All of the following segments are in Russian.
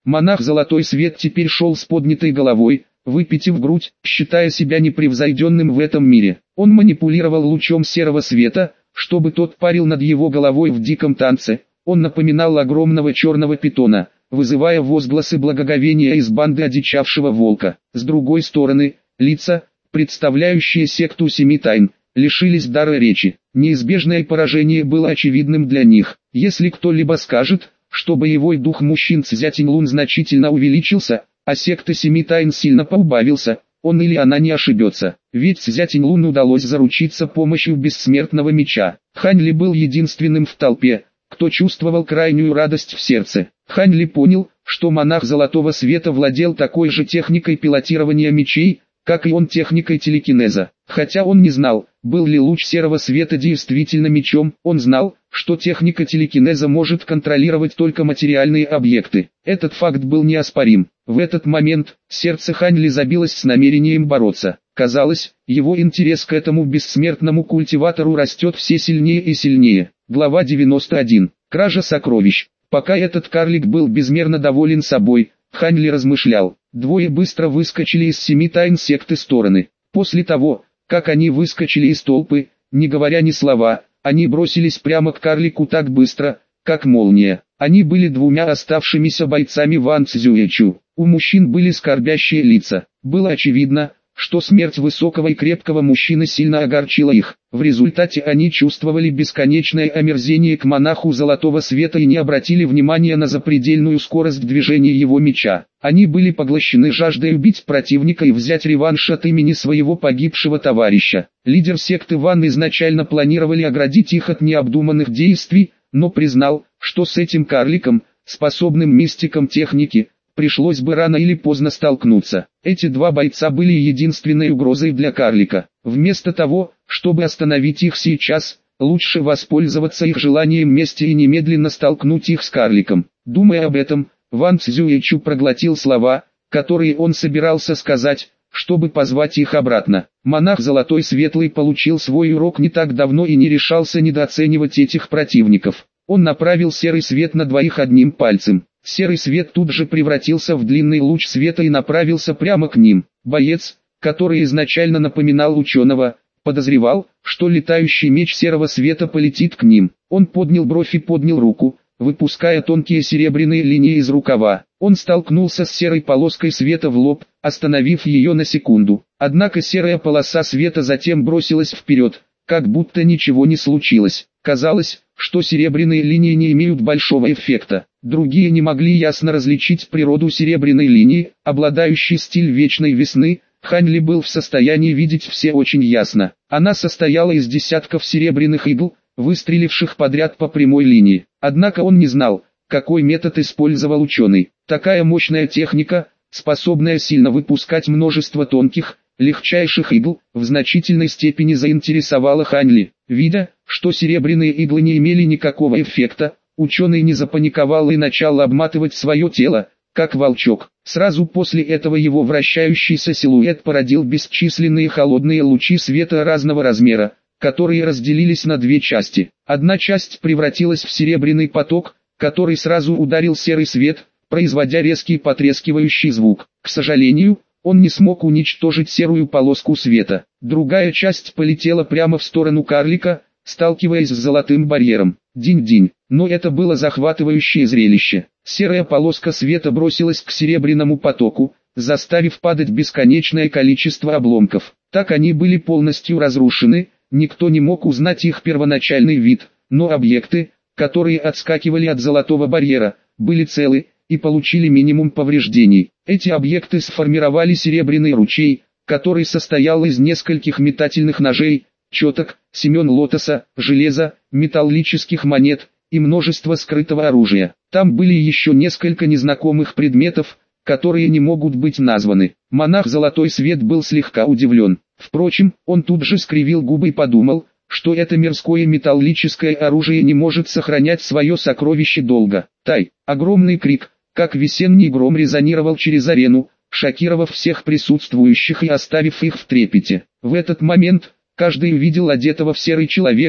Монах Золотой Свет теперь шел с поднятой головой, выпитив грудь, считая себя непревзойденным в этом мире. Он манипулировал лучом серого света, чтобы тот парил над его головой в диком танце. Он напоминал огромного черного питона, вызывая возгласы благоговения из банды одичавшего волка. С другой стороны, лица, представляющие секту Семи Тайн, лишились дара речи. Неизбежное поражение было очевидным для них. Если кто-либо скажет, что боевой дух мужчин Цзятинь-Лун значительно увеличился, а секта Семи Тайн сильно поубавился, он или она не ошибется. Ведь Цзятинь-Лун удалось заручиться помощью бессмертного меча. Хань Ли был единственным в толпе, кто чувствовал крайнюю радость в сердце. Хань Ли понял, что монах Золотого Света владел такой же техникой пилотирования мечей, как и он техникой телекинеза. Хотя он не знал, был ли луч серого света действительно мечом, он знал, что техника телекинеза может контролировать только материальные объекты. Этот факт был неоспорим. В этот момент сердце Хань Ли забилось с намерением бороться. Казалось, его интерес к этому бессмертному культиватору растет все сильнее и сильнее. Глава 91. Кража сокровищ. Пока этот карлик был безмерно доволен собой, Хань Ли размышлял. Двое быстро выскочили из Семи Тайн секты стороны. После того, как они выскочили из толпы, не говоря ни слова, они бросились прямо к карлику так быстро, как молния. Они были двумя оставшимися бойцами Ван Цзюэчу. У мужчин были скорбящие лица. Было очевидно, что смерть высокого и крепкого мужчины сильно огорчила их. В результате они чувствовали бесконечное омерзение к монаху Золотого Света и не обратили внимания на запредельную скорость движения его меча. Они были поглощены жаждой убить противника и взять реванш от имени своего погибшего товарища. Лидер секты Ван изначально планировали оградить их от необдуманных действий, но признал, что с этим карликом, способным мистиком техники, пришлось бы рано или поздно столкнуться. Эти два бойца были единственной угрозой для карлика. Вместо того, чтобы остановить их сейчас, лучше воспользоваться их желанием мести и немедленно столкнуть их с карликом. Думая об этом, Ван Цзюэчу проглотил слова, которые он собирался сказать, чтобы позвать их обратно. Монах Золотой Светлый получил свой урок не так давно и не решался недооценивать этих противников. Он направил серый свет на двоих одним пальцем. Серый свет тут же превратился в длинный луч света и направился прямо к ним. Боец, который изначально напоминал ученого, подозревал, что летающий меч серого света полетит к ним. Он поднял бровь и поднял руку, выпуская тонкие серебряные линии из рукава. Он столкнулся с серой полоской света в лоб, остановив ее на секунду. Однако серая полоса света затем бросилась вперед, как будто ничего не случилось. Казалось, что серебряные линии не имеют большого эффекта. Другие не могли ясно различить природу серебряной линии, обладающей стиль вечной весны. Хань Ли был в состоянии видеть все очень ясно. Она состояла из десятков серебряных игл, выстреливших подряд по прямой линии. Однако он не знал, какой метод использовал ученый. Такая мощная техника, способная сильно выпускать множество тонких, легчайших игл, в значительной степени заинтересовала Хань Ли. Видя, что серебряные иглы не имели никакого эффекта, ученый не запаниковал и начал обматывать свое тело, как волчок. Сразу после этого его вращающийся силуэт породил бесчисленные холодные лучи света разного размера, которые разделились на две части. Одна часть превратилась в серебряный поток, который сразу ударил серый свет, производя резкий потрескивающий звук. К сожалению, он не смог уничтожить серую полоску света. Другая часть полетела прямо в сторону карлика, сталкиваясь с золотым барьером. Динь-динь. Но это было захватывающее зрелище. Серая полоска света бросилась к серебряному потоку, заставив падать бесконечное количество обломков. Так они были полностью разрушены, никто не мог узнать их первоначальный вид, но объекты, которые отскакивали от золотого барьера, были целы и получили минимум повреждений. Эти объекты сформировали серебряный ручей, который состоял из нескольких метательных ножей, четок, семен лотоса, железа, металлических монет и множество скрытого оружия. Там были еще несколько незнакомых предметов, которые не могут быть названы. Монах Золотой Свет был слегка удивлен. Впрочем, он тут же скривил губы и подумал, что это мирское металлическое оружие не может сохранять свое сокровище долго. Тай! Огромный крик, как весенний гром, резонировал через арену, шокировав всех присутствующих и оставив их в трепете. В этот момент каждый увидел одетого в серый человека,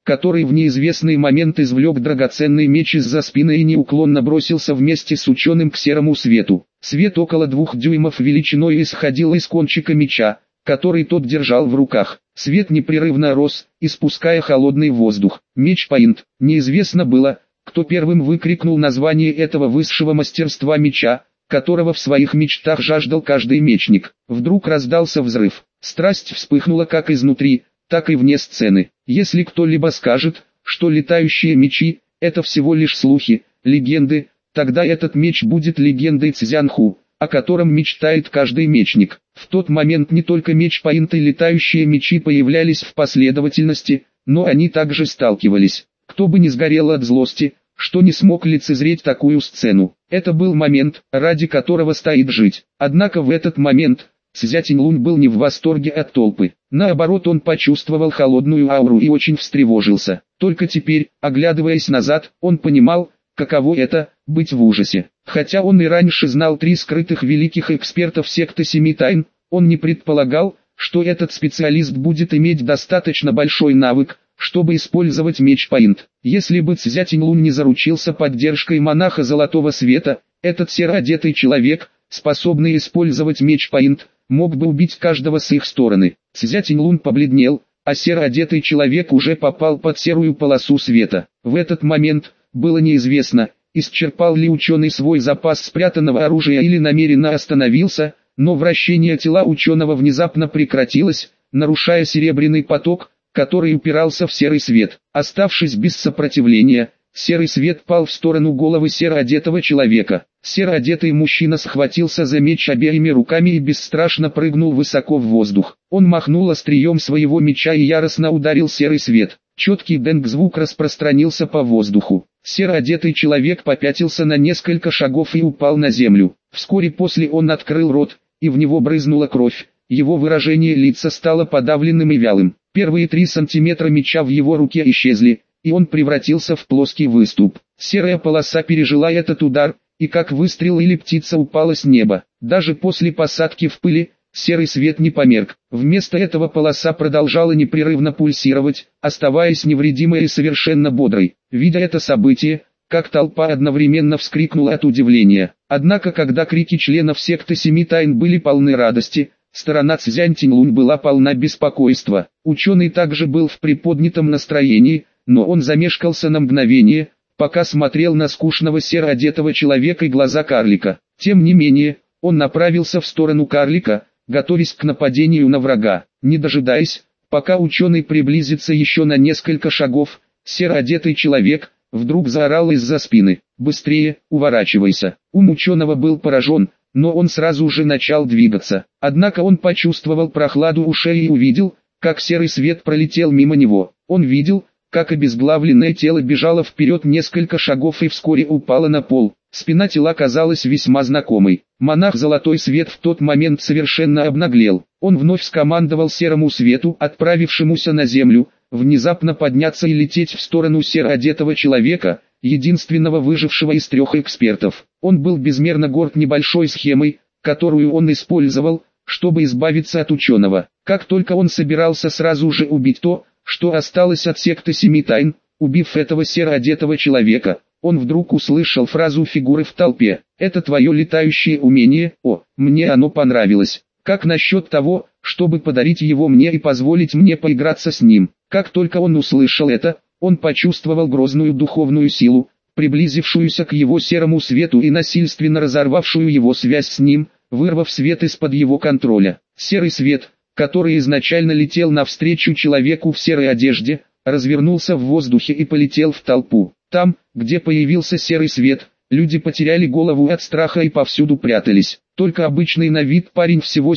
который в неизвестный момент извлек драгоценный меч из-за спины и неуклонно бросился вместе с ученым к серому свету. Свет около 2 дюймов величиной исходил из кончика меча, который тот держал в руках. Свет непрерывно рос, испуская холодный воздух. Меч-поинт. Неизвестно было, кто первым выкрикнул название этого высшего мастерства меча, которого в своих мечтах жаждал каждый мечник. Вдруг раздался взрыв. Страсть вспыхнула как изнутри, так и вне сцены. Если кто-либо скажет, что летающие мечи – это всего лишь слухи, легенды, тогда этот меч будет легендой Цзянху, о котором мечтает каждый мечник. В тот момент не только меч-поинт и летающие мечи появлялись в последовательности, но они также сталкивались. Кто бы ни сгорел от злости, что не смог лицезреть такую сцену. Это был момент, ради которого стоит жить. Однако в этот момент Цзя Тиньлунь был не в восторге от толпы. Наоборот, он почувствовал холодную ауру и очень встревожился. Только теперь, оглядываясь назад, он понимал, каково это – быть в ужасе. Хотя он и раньше знал 3 скрытых великих экспертов секты Семи Тайн, он не предполагал, что этот специалист будет иметь достаточно большой навык, чтобы использовать меч-поинт. Если бы Цзя Тиньлунь не заручился поддержкой монаха Золотого Света, этот сероодетый человек, способный использовать меч-поинт, мог бы убить каждого с их стороны. Цзя Тиньлунь побледнел, а сероодетый человек уже попал под серую полосу света. В этот момент было неизвестно, исчерпал ли ученый свой запас спрятанного оружия или намеренно остановился, но вращение тела ученого внезапно прекратилось, нарушая серебряный поток, который упирался в серый свет. Оставшись без сопротивления, серый свет пал в сторону головы сероодетого человека. Сероодетый мужчина схватился за меч обеими руками и бесстрашно прыгнул высоко в воздух. Он махнул острием своего меча и яростно ударил серый свет. Четкий дэнг-звук распространился по воздуху. Сероодетый человек попятился на несколько шагов и упал на землю. Вскоре после он открыл рот, и в него брызнула кровь. Его выражение лица стало подавленным и вялым. Первые 3 сантиметра меча в его руке исчезли, и он превратился в плоский выступ. Серая полоса пережила этот удар, и как выстрел или птица упала с неба. Даже после посадки в пыли, серый свет не померк. Вместо этого полоса продолжала непрерывно пульсировать, оставаясь невредимой и совершенно бодрой. Видя это событие, как толпа одновременно вскрикнула от удивления. Однако когда крики членов секты Семи Тайн были полны радости, сторона Цзянь Тиньлунь была полна беспокойства. Ученый также был в приподнятом настроении, но он замешкался на мгновение, пока смотрел на скучного сероодетого человека и глаза карлика. Тем не менее, он направился в сторону карлика, готовясь к нападению на врага. Не дожидаясь, пока ученый приблизится еще на несколько шагов, сероодетый человек вдруг заорал из-за спины: «Быстрее, уворачивайся!». Ум ученого был поражен, но он сразу же начал двигаться. Однако он почувствовал прохладу ушей и увидел, как серый свет пролетел мимо него. Он видел, как обезглавленное тело бежало вперед несколько шагов и вскоре упало на пол. Спина тела казалась весьма знакомой. Монах Золотой Свет в тот момент совершенно обнаглел. Он вновь скомандовал серому свету, отправившемуся на землю, внезапно подняться и лететь в сторону сероодетого человека, единственного выжившего из 3 экспертов. Он был безмерно горд небольшой схемой, которую он использовал, чтобы избавиться от ученого. Как только он собирался сразу же убить то, что осталось от секты Семи Тайн, убив этого сероодетого человека, он вдруг услышал фразу фигуры в толпе: «Это твое летающее умение, о, мне оно понравилось. Как насчет того, чтобы подарить его мне и позволить мне поиграться с ним?» Как только он услышал это, он почувствовал грозную духовную силу, приблизившуюся к его серому свету и насильственно разорвавшую его связь с ним, вырвав свет из-под его контроля. Серый свет, который изначально летел навстречу человеку в серой одежде, развернулся в воздухе и полетел в толпу. Там, где появился серый свет, люди потеряли голову от страха и повсюду прятались. Только обычный на вид парень всего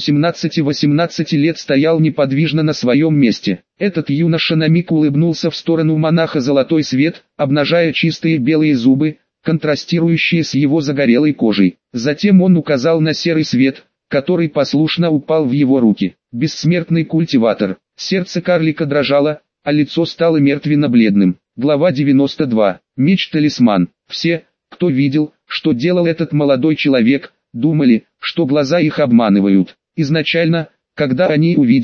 17-18 лет стоял неподвижно на своем месте. Этот юноша на миг улыбнулся в сторону монаха Золотой Свет, обнажая чистые белые зубы, контрастирующие с его загорелой кожей. Затем он указал на серый свет, который послушно упал в его руки. Бессмертный культиватор. Сердце карлика дрожало, а лицо стало мертвенно-бледным. Глава 92. Меч-талисман. Все, кто видел, что делал этот молодой человек, думали, что глаза их обманывают. Изначально, когда они увидели,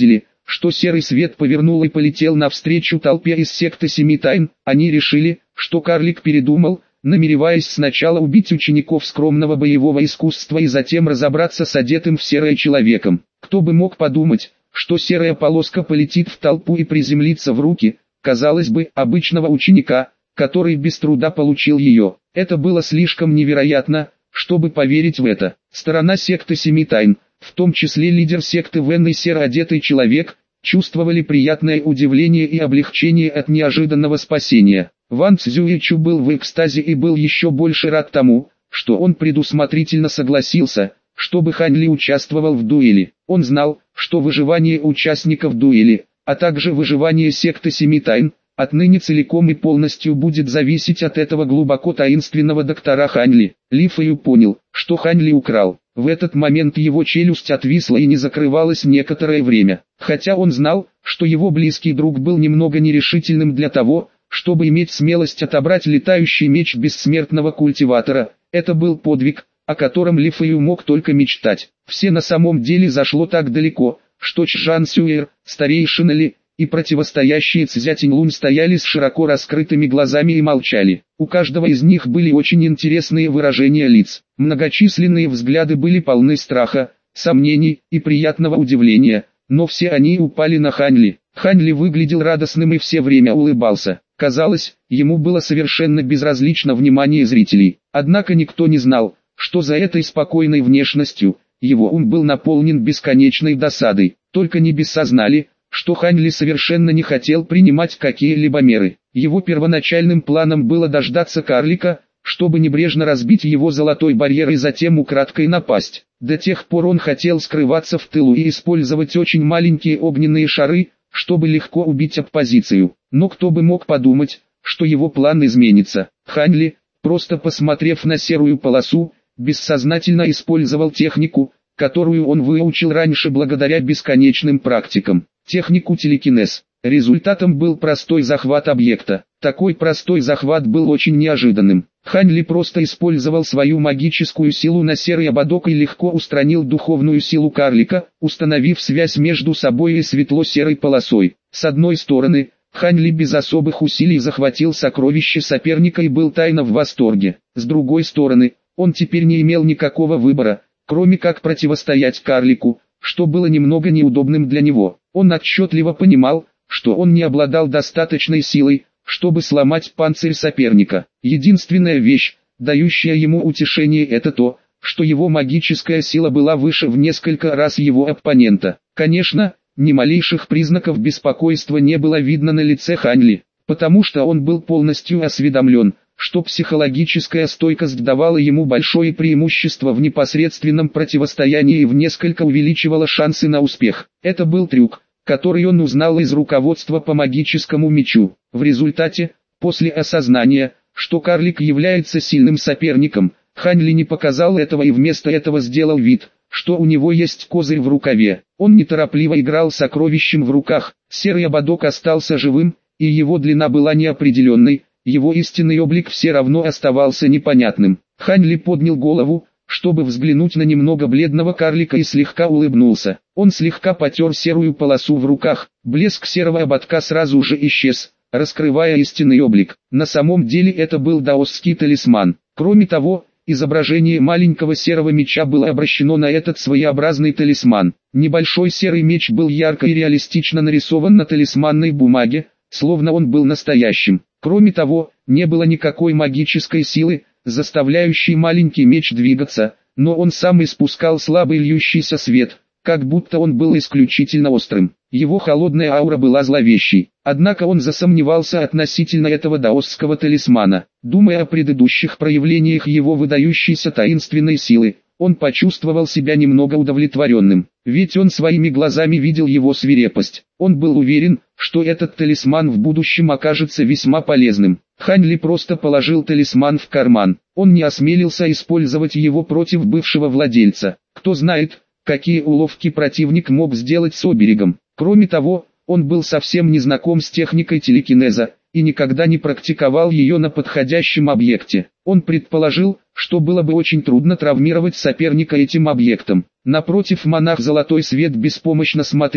что серый свет повернул и полетел навстречу толпе из секты Семи Тайн. Они решили, что карлик передумал, намереваясь сначала убить учеников скромного боевого искусства и затем разобраться с одетым в серое человеком. Кто бы мог подумать, что серая полоска полетит в толпу и приземлится в руки, казалось бы, обычного ученика, который без труда получил ее. Это было слишком невероятно, чтобы поверить в это. Сторона секты Семи Тайн, в том числе лидер секты Вен и серо одетый человек, чувствовали приятное удивление и облегчение от неожиданного спасения. Ван Цзюичу был в экстазе и был еще больше рад тому, что он предусмотрительно согласился, чтобы Хань Ли участвовал в дуэли. Он знал, что выживание участников дуэли, а также выживание секты Семи Тайн, отныне целиком и полностью будет зависеть от этого глубоко таинственного доктора Хань Ли. Ли Фэю понял, что Хань Ли украл. В этот момент его челюсть отвисла и не закрывалась некоторое время. Хотя он знал, что его близкий друг был немного нерешительным для того, чтобы иметь смелость отобрать летающий меч бессмертного культиватора, это был подвиг, о котором Ли Фэю мог только мечтать. Все на самом деле зашло так далеко, что Чжан Сюэр, старейшина Ли, и противостоящие Цзятинь Лунь стояли с широко раскрытыми глазами и молчали. У каждого из них были очень интересные выражения лиц. Многочисленные взгляды были полны страха, сомнений и приятного удивления, но все они упали на Хань Ли. Хань Ли выглядел радостным и все время улыбался. Казалось, ему было совершенно безразлично внимание зрителей. Однако никто не знал, что за этой спокойной внешностью, его ум был наполнен бесконечной досадой. Только небеса знали, что Хань Ли совершенно не хотел принимать какие-либо меры. Его первоначальным планом было дождаться карлика, чтобы небрежно разбить его золотой барьер и затем украдкой напасть. До тех пор он хотел скрываться в тылу и использовать очень маленькие огненные шары, чтобы легко убить оппозицию. Но кто бы мог подумать, что его план изменится. Хань Ли, просто посмотрев на серую полосу, бессознательно использовал технику, которую он выучил раньше благодаря бесконечным практикам. Технику телекинез. Результатом был простой захват объекта. Такой простой захват был очень неожиданным. Хань Ли просто использовал свою магическую силу на серый ободок и легко устранил духовную силу карлика, установив связь между собой и светло-серой полосой. С одной стороны, Хань Ли без особых усилий захватил сокровище соперника и был тайно в восторге. С другой стороны, он теперь не имел никакого выбора, кроме как противостоять карлику, что было немного неудобным для него. Он отчетливо понимал, что он не обладал достаточной силой, чтобы сломать панцирь соперника. Единственная вещь, дающая ему утешение, это то, что его магическая сила была выше в несколько раз его оппонента. Конечно, ни малейших признаков беспокойства не было видно на лице Хань Ли, потому что он был полностью осведомлен, что психологическая стойкость давала ему большое преимущество в непосредственном противостоянии и в несколько увеличивала шансы на успех. Это был трюк, который он узнал из руководства по магическому мечу. В результате, после осознания, что карлик является сильным соперником, Хань Ли не показал этого и вместо этого сделал вид, что у него есть козырь в рукаве. Он неторопливо играл с сокровищем в руках. Серый ободок остался живым, и его длина была неопределенной. Его истинный облик все равно оставался непонятным. Хань Ли поднял голову, чтобы взглянуть на немного бледного карлика, и слегка улыбнулся. Он слегка потер серую полосу в руках. Блеск серого ободка сразу же исчез, раскрывая истинный облик. На самом деле это был даосский талисман. Кроме того, изображение маленького серого меча было обращено на этот своеобразный талисман. Небольшой серый меч был ярко и реалистично нарисован на талисманной бумаге, словно он был настоящим. Кроме того, не было никакой магической силы, заставляющей маленький меч двигаться, но он сам испускал слабый льющийся свет, как будто он был исключительно острым. Его холодная аура была зловещей, однако он засомневался относительно этого даосского талисмана. Думая о предыдущих проявлениях его выдающейся таинственной силы, он почувствовал себя немного удовлетворенным, ведь он своими глазами видел его свирепость. Он был уверен, что этот талисман в будущем окажется весьма полезным. Хань Ли просто положил талисман в карман. Он не осмелился использовать его против бывшего владельца. Кто знает, какие уловки противник мог сделать с оберегом. Кроме того, он был совсем не знаком с техникой телекинеза и никогда не практиковал ее на подходящем объекте. Он предположил, что было бы очень трудно травмировать соперника этим объектом. Напротив, монах Золотой Свет беспомощно смотрел,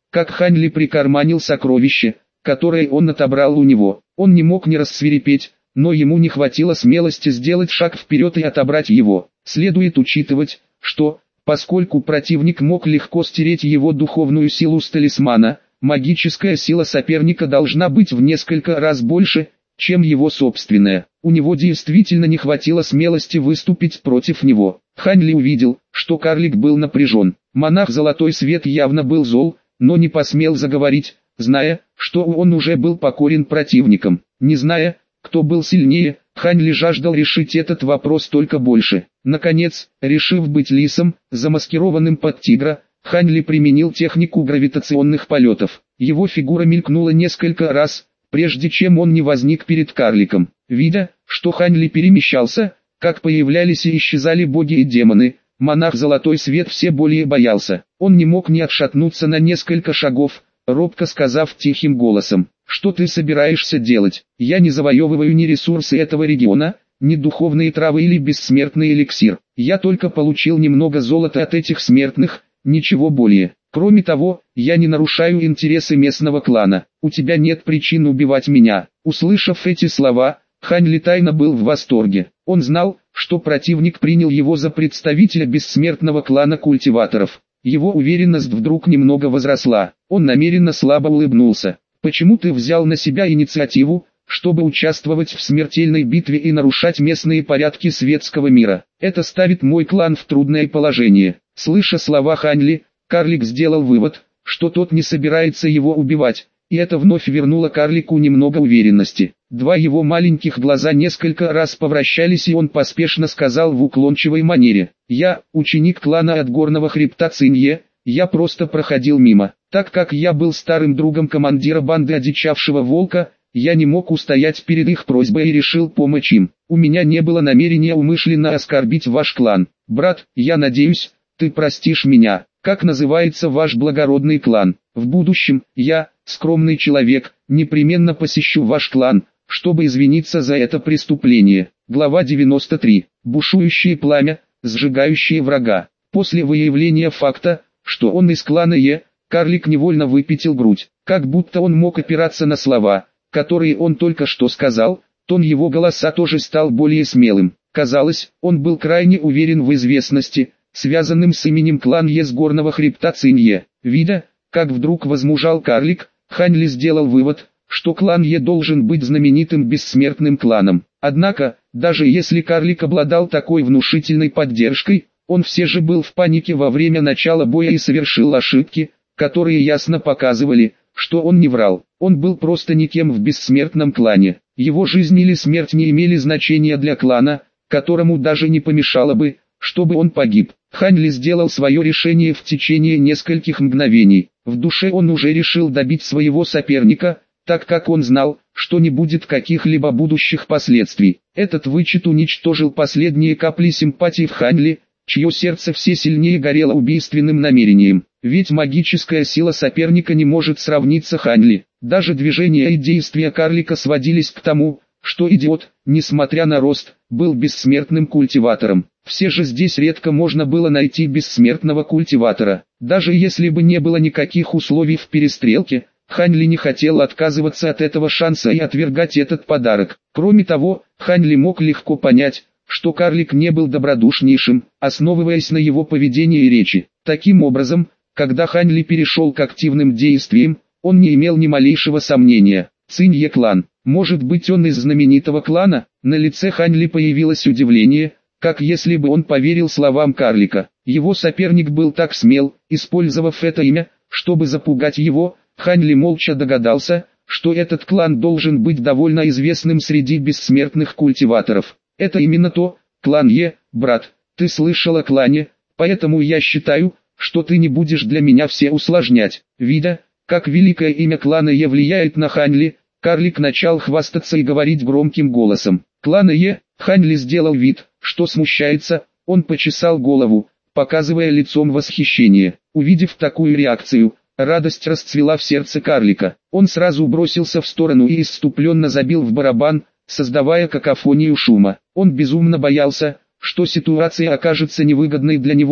как Хань Ли прикарманил сокровище, которое он отобрал у него. Он не мог не рассвирепеть, но ему не хватило смелости сделать шаг вперед и отобрать его. Следует учитывать, что, поскольку противник мог легко стереть его духовную силу с талисмана, магическая сила соперника должна быть в несколько раз больше, чем его собственная. У него действительно не хватило смелости выступить против него. Хань Ли увидел, что карлик был напряжен. Монах Золотой Свет явно был зол, но не посмел заговорить, зная, что он уже был покорен противником. Не зная, кто был сильнее, Хань Ли жаждал решить этот вопрос только больше. Наконец, решив быть лисом, замаскированным под тигра, Хань Ли применил технику гравитационных полетов. Его фигура мелькнула несколько раз, прежде чем он не возник перед карликом. Видя, что Хань Ли перемещался, как появлялись и исчезали боги и демоны, монах Золотой Свет все более боялся. Он не мог не отшатнуться на несколько шагов, робко сказав тихим голосом: «Что ты собираешься делать? Я не завоевываю ни ресурсы этого региона, ни духовные травы или бессмертный эликсир. Я только получил немного золота от этих смертных, ничего более. Кроме того, я не нарушаю интересы местного клана. У тебя нет причин убивать меня». Услышав эти слова, Хань Ли тайно был в восторге. Он знал, что противник принял его за представителя бессмертного клана культиваторов. Его уверенность вдруг немного возросла. Он намеренно слабо улыбнулся. «Почему ты взял на себя инициативу, чтобы участвовать в смертельной битве и нарушать местные порядки светского мира? Это ставит мой клан в трудное положение». Слыша слова Хань Ли, карлик сделал вывод, что тот не собирается его убивать, и это вновь вернуло карлику немного уверенности. Два его маленьких глаза несколько раз повращались, и он поспешно сказал в уклончивой манере: «Я, ученик клана от горного хребта Цинье, я просто проходил мимо. Так как я был старым другом командира банды одичавшего волка, я не мог устоять перед их просьбой и решил помочь им. У меня не было намерения умышленно оскорбить ваш клан. Брат, я надеюсь, ты простишь меня. Как называется ваш благородный клан? В будущем, я, скромный человек, непременно посещу ваш клан, чтобы извиниться за это преступление». Глава 93. Бушующее пламя, сжигающее врага. После выявления факта, что он из клана Е, карлик невольно выпятил грудь. Как будто он мог опираться на слова, которые он только что сказал, тон его голоса тоже стал более смелым. Казалось, он был крайне уверен в известности, связанным с именем клан Е с горного хребта Цинье. Видя, как вдруг возмужал карлик, Хань Ли сделал вывод, что клан Е должен быть знаменитым бессмертным кланом. Однако, даже если карлик обладал такой внушительной поддержкой, он все же был в панике во время начала боя и совершил ошибки, которые ясно показывали, что он не врал. Он был просто никем в бессмертном клане. Его жизнь или смерть не имели значения для клана, которому даже не помешало бы, чтобы он погиб. Хань Ли сделал свое решение в течение нескольких мгновений. В душе он уже решил добить своего соперника, так как он знал, что не будет каких-либо будущих последствий. Этот вычет уничтожил последние капли симпатии в Хань Ли, чье сердце все сильнее горело убийственным намерением. Ведь магическая сила соперника не может сравниться Хань Ли. Даже движения и действия карлика сводились к тому, что идиот, несмотря на рост, был бессмертным культиватором. Все же здесь редко можно было найти бессмертного культиватора. Даже если бы не было никаких условий в перестрелке, Хань Ли не хотел отказываться от этого шанса и отвергать этот подарок. Кроме того, Хань Ли мог легко понять, что карлик не был добродушнейшим, основываясь на его поведении и речи. Таким образом, когда Хань Ли перешел к активным действиям, он не имел ни малейшего сомнения. Цинье клан. Может быть, он из знаменитого клана? На лице Хань Ли появилось удивление, как если бы он поверил словам карлика. Его соперник был так смел, использовав это имя, чтобы запугать его. Хань Ли молча догадался, что этот клан должен быть довольно известным среди бессмертных культиваторов. Это именно то, клан Е, брат, ты слышал о клане, поэтому я считаю, что ты не будешь для меня все усложнять. Видя, как великое имя клана Е влияет на Хань Ли, карлик начал хвастаться и говорить громким голосом. Клана Е, Хань Ли сделал вид, что смущается, он почесал голову, показывая лицом восхищение. Увидев такую реакцию, радость расцвела в сердце карлика. Он сразу бросился в сторону и исступленно забил в барабан, создавая какофонию шума. Он безумно боялся, что ситуация окажется невыгодной для него,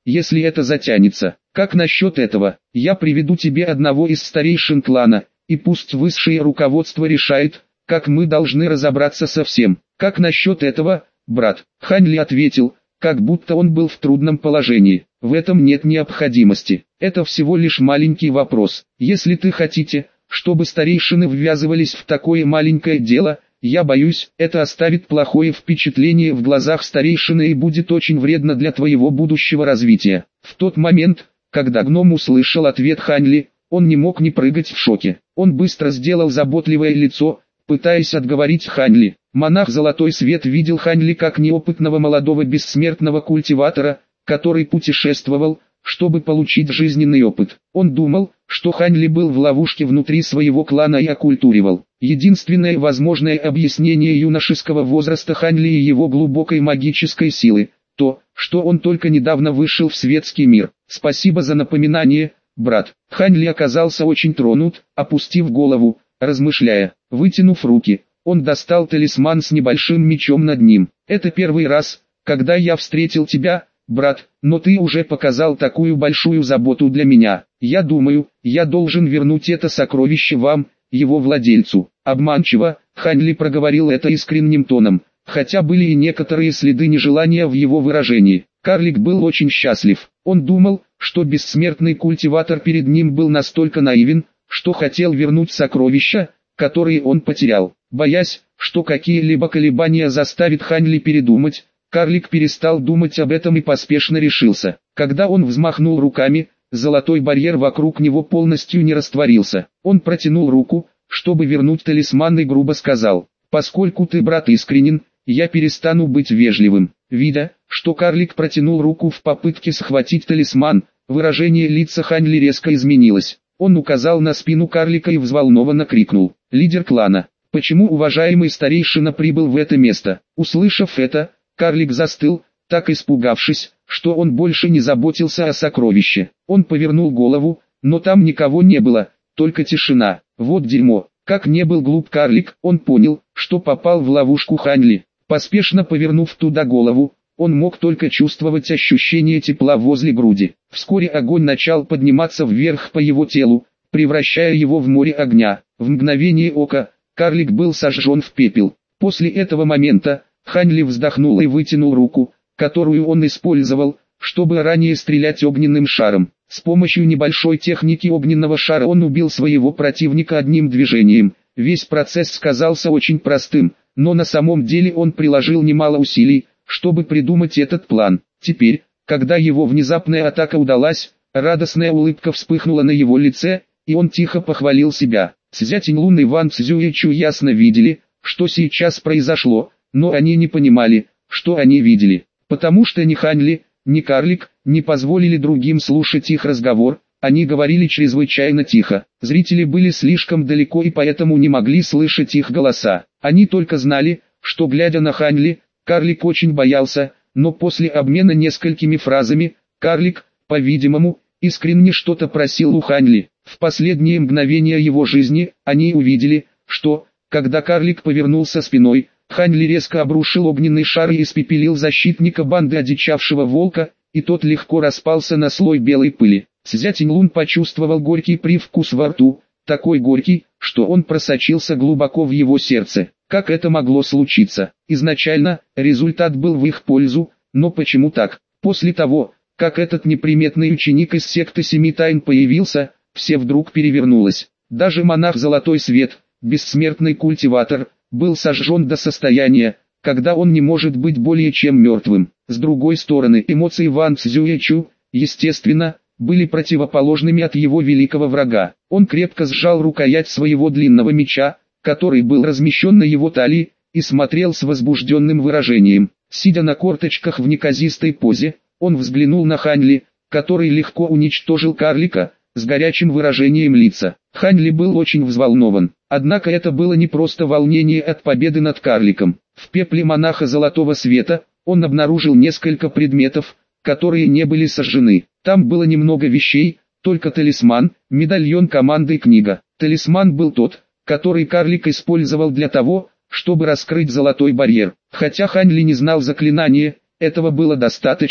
если это затянется. Как насчет этого? Я приведу тебе одного из старейшин клана, и пусть высшее руководство решает, как мы должны разобраться со всем. Как насчет этого, брат? Хань Ли ответил, как будто он был в трудном положении. В этом нет необходимости. Это всего лишь маленький вопрос. Если ты хотите, чтобы старейшины ввязывались в такое маленькое дело, я боюсь, это оставит плохое впечатление в глазах старейшины и будет очень вредно для твоего будущего развития. В тот момент, когда гном услышал ответ Хань Ли, он не мог не прыгать в шоке. Он быстро сделал заботливое лицо, пытаясь отговорить Хань Ли. Монах Золотой Свет видел Хань Ли как неопытного молодого бессмертного культиватора, который путешествовал, чтобы получить жизненный опыт. Он думал, что Хань Ли был в ловушке внутри своего клана и оккультуривал. Единственное возможное объяснение юношеского возраста Хань Ли и его глубокой магической силы – то, что он только недавно вышел в светский мир. Спасибо за напоминание, брат. Хань Ли оказался очень тронут, опустив голову, размышляя. Вытянув руки, он достал талисман с небольшим мечом над ним. Это первый раз, когда я встретил тебя, брат, но ты уже показал такую большую заботу для меня. Я думаю, я должен вернуть это сокровище вам, его владельцу. Обманчиво, Хань Ли проговорил это искренним тоном, хотя были и некоторые следы нежелания в его выражении. Карлик был очень счастлив. Он думал, что бессмертный культиватор перед ним был настолько наивен, что хотел вернуть сокровища, которые он потерял. Боясь, что какие-либо колебания заставят Хань Ли передумать, Карлик перестал думать об этом и поспешно решился. Когда он взмахнул руками, золотой барьер вокруг него полностью не растворился. Он протянул руку, чтобы вернуть талисман, и грубо сказал: «Поскольку ты, брат, искренен, я перестану быть вежливым». Видя, что карлик протянул руку в попытке схватить талисман, выражение лица Хань Ли резко изменилось. Он указал на спину карлика и взволнованно крикнул: «Лидер клана, почему уважаемый старейшина прибыл в это место?» Услышав это, карлик застыл, так испугавшись, что он больше не заботился о сокровище. Он повернул голову, но там никого не было, только тишина. Вот дерьмо. Как не был глуп карлик, он понял, что попал в ловушку Хань Ли. Поспешно повернув туда голову, он мог только чувствовать ощущение тепла возле груди. Вскоре огонь начал подниматься вверх по его телу, превращая его в море огня. В мгновение ока, карлик был сожжен в пепел. После этого момента, Хань Ли вздохнул и вытянул руку, которую он использовал, чтобы ранее стрелять огненным шаром. С помощью небольшой техники огненного шара он убил своего противника одним движением. Весь процесс казался очень простым, но на самом деле он приложил немало усилий, чтобы придумать этот план. Теперь, когда его внезапная атака удалась, радостная улыбка вспыхнула на его лице, и он тихо похвалил себя. Цзя Тиньлун и Ван Цзюэчу ясно видели, что сейчас произошло, но они не понимали, что они видели, потому что ни Хань Ли, ни карлик не позволили другим слушать их разговор. Они говорили чрезвычайно тихо. Зрители были слишком далеко и поэтому не могли слышать их голоса. Они только знали, что, глядя на Хань Ли, карлик очень боялся, но после обмена несколькими фразами, карлик, по-видимому, искренне что-то просил у Хань Ли. В последние мгновения его жизни, они увидели, что, когда карлик повернулся спиной, Хань Ли резко обрушил огненный шар и испепелил защитника банды одичавшего волка, и тот легко распался на слой белой пыли. Цзя Тиньлун почувствовал горький привкус во рту, такой горький, что он просочился глубоко в его сердце. Как это могло случиться? Изначально, результат был в их пользу, но почему так? После того, как этот неприметный ученик из секты Семи Тайн появился, все вдруг перевернулось. Даже монах Золотой Свет, бессмертный культиватор, был сожжен до состояния, когда он не может быть более чем мертвым. С другой стороны, эмоции Ван Цзюэчу, естественно, были противоположными от его великого врага. Он крепко сжал рукоять своего длинного меча, который был размещен на его талии, и смотрел с возбужденным выражением. Сидя на корточках в неказистой позе, он взглянул на Хань Ли, который легко уничтожил карлика, с горячим выражением лица. Хань Ли был очень взволнован. Однако это было не просто волнение от победы над карликом. В пепле монаха Золотого Света он обнаружил несколько предметов, которые не были сожжены. Там было немного вещей, только талисман, медальон команды и книга. Талисман был тот, который карлик использовал для того, чтобы раскрыть золотой барьер. Хотя Хань Ли не знал заклинания, этого было достаточно,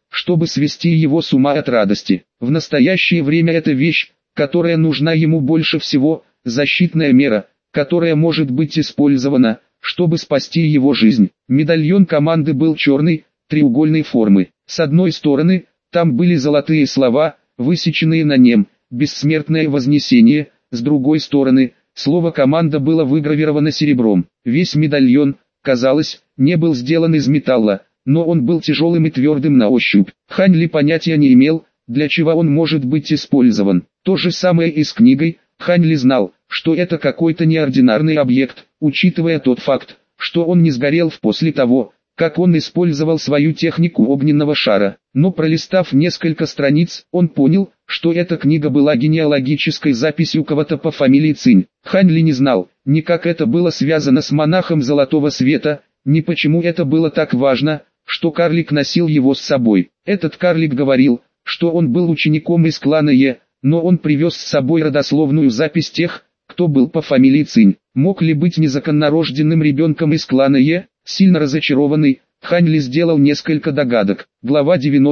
чтобы свести его с ума от радости. В настоящее время эта вещь, которая нужна ему больше всего, защитная мера, которая может быть использована, чтобы спасти его жизнь. Медальон команды был черный, треугольной формы. С одной стороны, там были золотые слова, высеченные на нем, «Бессмертное вознесение», с другой стороны, слово «команда» было выгравировано серебром. Весь медальон, казалось, не был сделан из металла, но он был тяжелым и твердым на ощупь. Хань Ли понятия не имел, для чего он может быть использован. То же самое и с книгой. Хань Ли знал, что это какой-то неординарный объект, учитывая тот факт, что он не сгорел после того, как он использовал свою технику огненного шара. Но пролистав несколько страниц, он понял, что эта книга была генеалогической записью кого-то по фамилии Цинь. Хань Ли не знал, ни как это было связано с монахом Золотого Света, ни почему это было так важно, что карлик носил его с собой. Этот карлик говорил, что он был учеником из клана Е, но он привез с собой родословную запись тех, кто был по фамилии Цинь. Мог ли быть незаконнорожденным ребенком из клана Е? Сильно разочарованный, Хань Ли сделал несколько догадок. Глава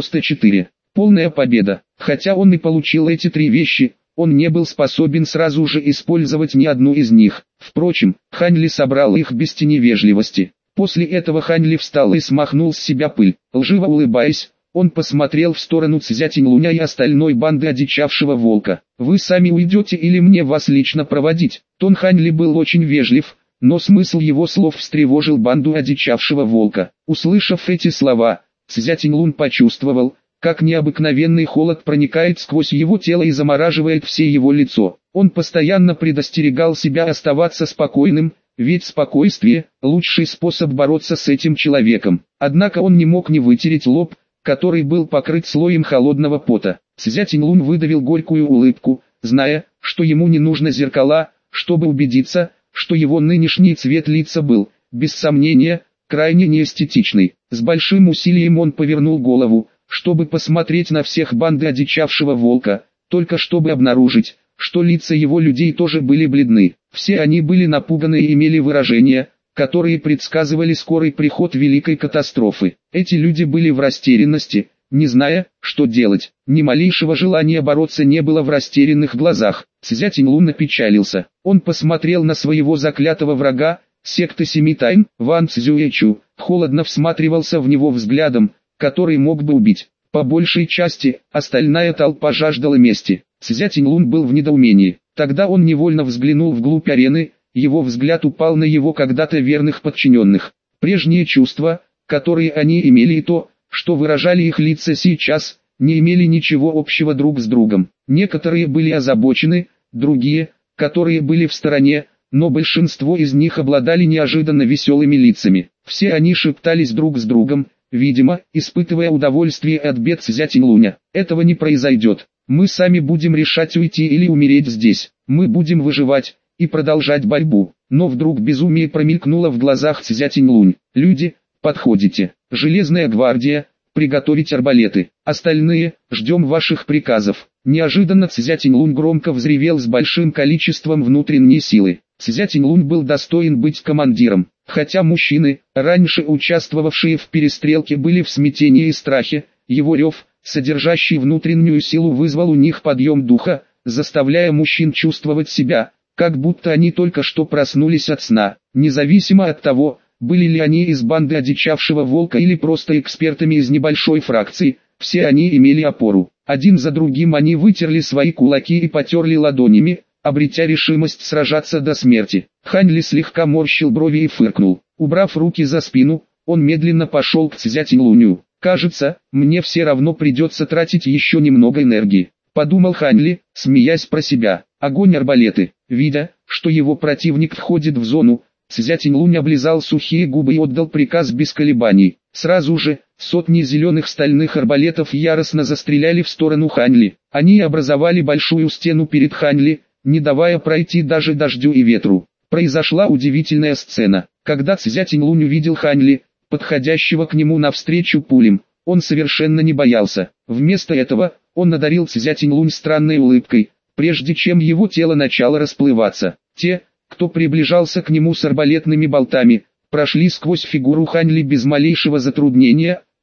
94. Полная победа. Хотя он и получил эти три вещи, он не был способен сразу же использовать ни одну из них. Впрочем, Хань Ли собрал их без тени вежливости. После этого Хань Ли встал и смахнул с себя пыль. Лживо улыбаясь, он посмотрел в сторону Цзятинь-Луня и остальной банды одичавшего волка. «Вы сами уйдете или мне вас лично проводить?» Тон Хань Ли был очень вежлив, но смысл его слов встревожил банду одичавшего волка. Услышав эти слова, Цзятинь-Лун почувствовал, как необыкновенный холод проникает сквозь его тело и замораживает все его лицо. Он постоянно предостерегал себя оставаться спокойным, ведь спокойствие – лучший способ бороться с этим человеком. Однако он не мог не вытереть лоб, который был покрыт слоем холодного пота. Цзятинь-Лун выдавил горькую улыбку, зная, что ему не нужно зеркала, чтобы убедиться, что его нынешний цвет лица был, без сомнения, крайне неэстетичный. С большим усилием он повернул голову, чтобы посмотреть на всех банды одичавшего волка, только чтобы обнаружить, что лица его людей тоже были бледны. Все они были напуганы и имели выражения, которые предсказывали скорый приход великой катастрофы. Эти люди были в растерянности, не зная, что делать. Ни малейшего желания бороться не было в растерянных глазах. Цзятинь-Лун опечалился. Он посмотрел на своего заклятого врага, секты Семи Тайн, Ван Цзюэчу, холодно всматривался в него взглядом, который мог бы убить. По большей части, остальная толпа жаждала мести. Цзятинь-Лун был в недоумении. Тогда он невольно взглянул вглубь арены, его взгляд упал на его когда-то верных подчиненных. Прежние чувства, которые они имели, и то, что выражали их лица сейчас, не имели ничего общего друг с другом. Некоторые были озабочены, другие, которые были в стороне, но большинство из них обладали неожиданно веселыми лицами. Все они шептались друг с другом, видимо, испытывая удовольствие от бед Цзятинь-Луня. «Этого не произойдет. Мы сами будем решать, уйти или умереть здесь. Мы будем выживать и продолжать борьбу». Но вдруг безумие промелькнуло в глазах Цзятинь-Лунь. «Люди, подходите. Железная гвардия, приготовить арбалеты. Остальные, ждем ваших приказов». Неожиданно Цзятинь-Лунь громко взревел с большим количеством внутренней силы. Цзятинь-Лунь был достоин быть командиром. Хотя мужчины, раньше участвовавшие в перестрелке, были в смятении и страхе, его рев, содержащий внутреннюю силу, вызвал у них подъем духа, заставляя мужчин чувствовать себя, как будто они только что проснулись от сна. Независимо от того, были ли они из банды одичавшего волка или просто экспертами из небольшой фракции, все они имели опору. Один за другим они вытерли свои кулаки и потерли ладонями, обретя решимость сражаться до смерти. Хань Ли слегка морщил брови и фыркнул. Убрав руки за спину, он медленно пошел к Цзятинь-Луню. «Кажется, мне все равно придется тратить еще немного энергии», — подумал Хань Ли, смеясь про себя. Огонь арбалеты. Видя, что его противник входит в зону, Цзятинь-Лунь облизал сухие губы и отдал приказ без колебаний. Сразу же, сотни зеленых стальных арбалетов яростно застреляли в сторону Хань Ли. Они образовали большую стену перед Хань Ли, не давая пройти даже дождю и ветру. Произошла удивительная сцена. Когда Цзятинь-Лунь увидел Хань Ли, подходящего к нему навстречу пулем, он совершенно не боялся. Вместо этого, он одарил Цзятинь-Лунь странной улыбкой, прежде чем его тело начало расплываться. Те, кто приближался к нему с арбалетными болтами, прошли сквозь фигуру Хань Ли без малейшего затруднения,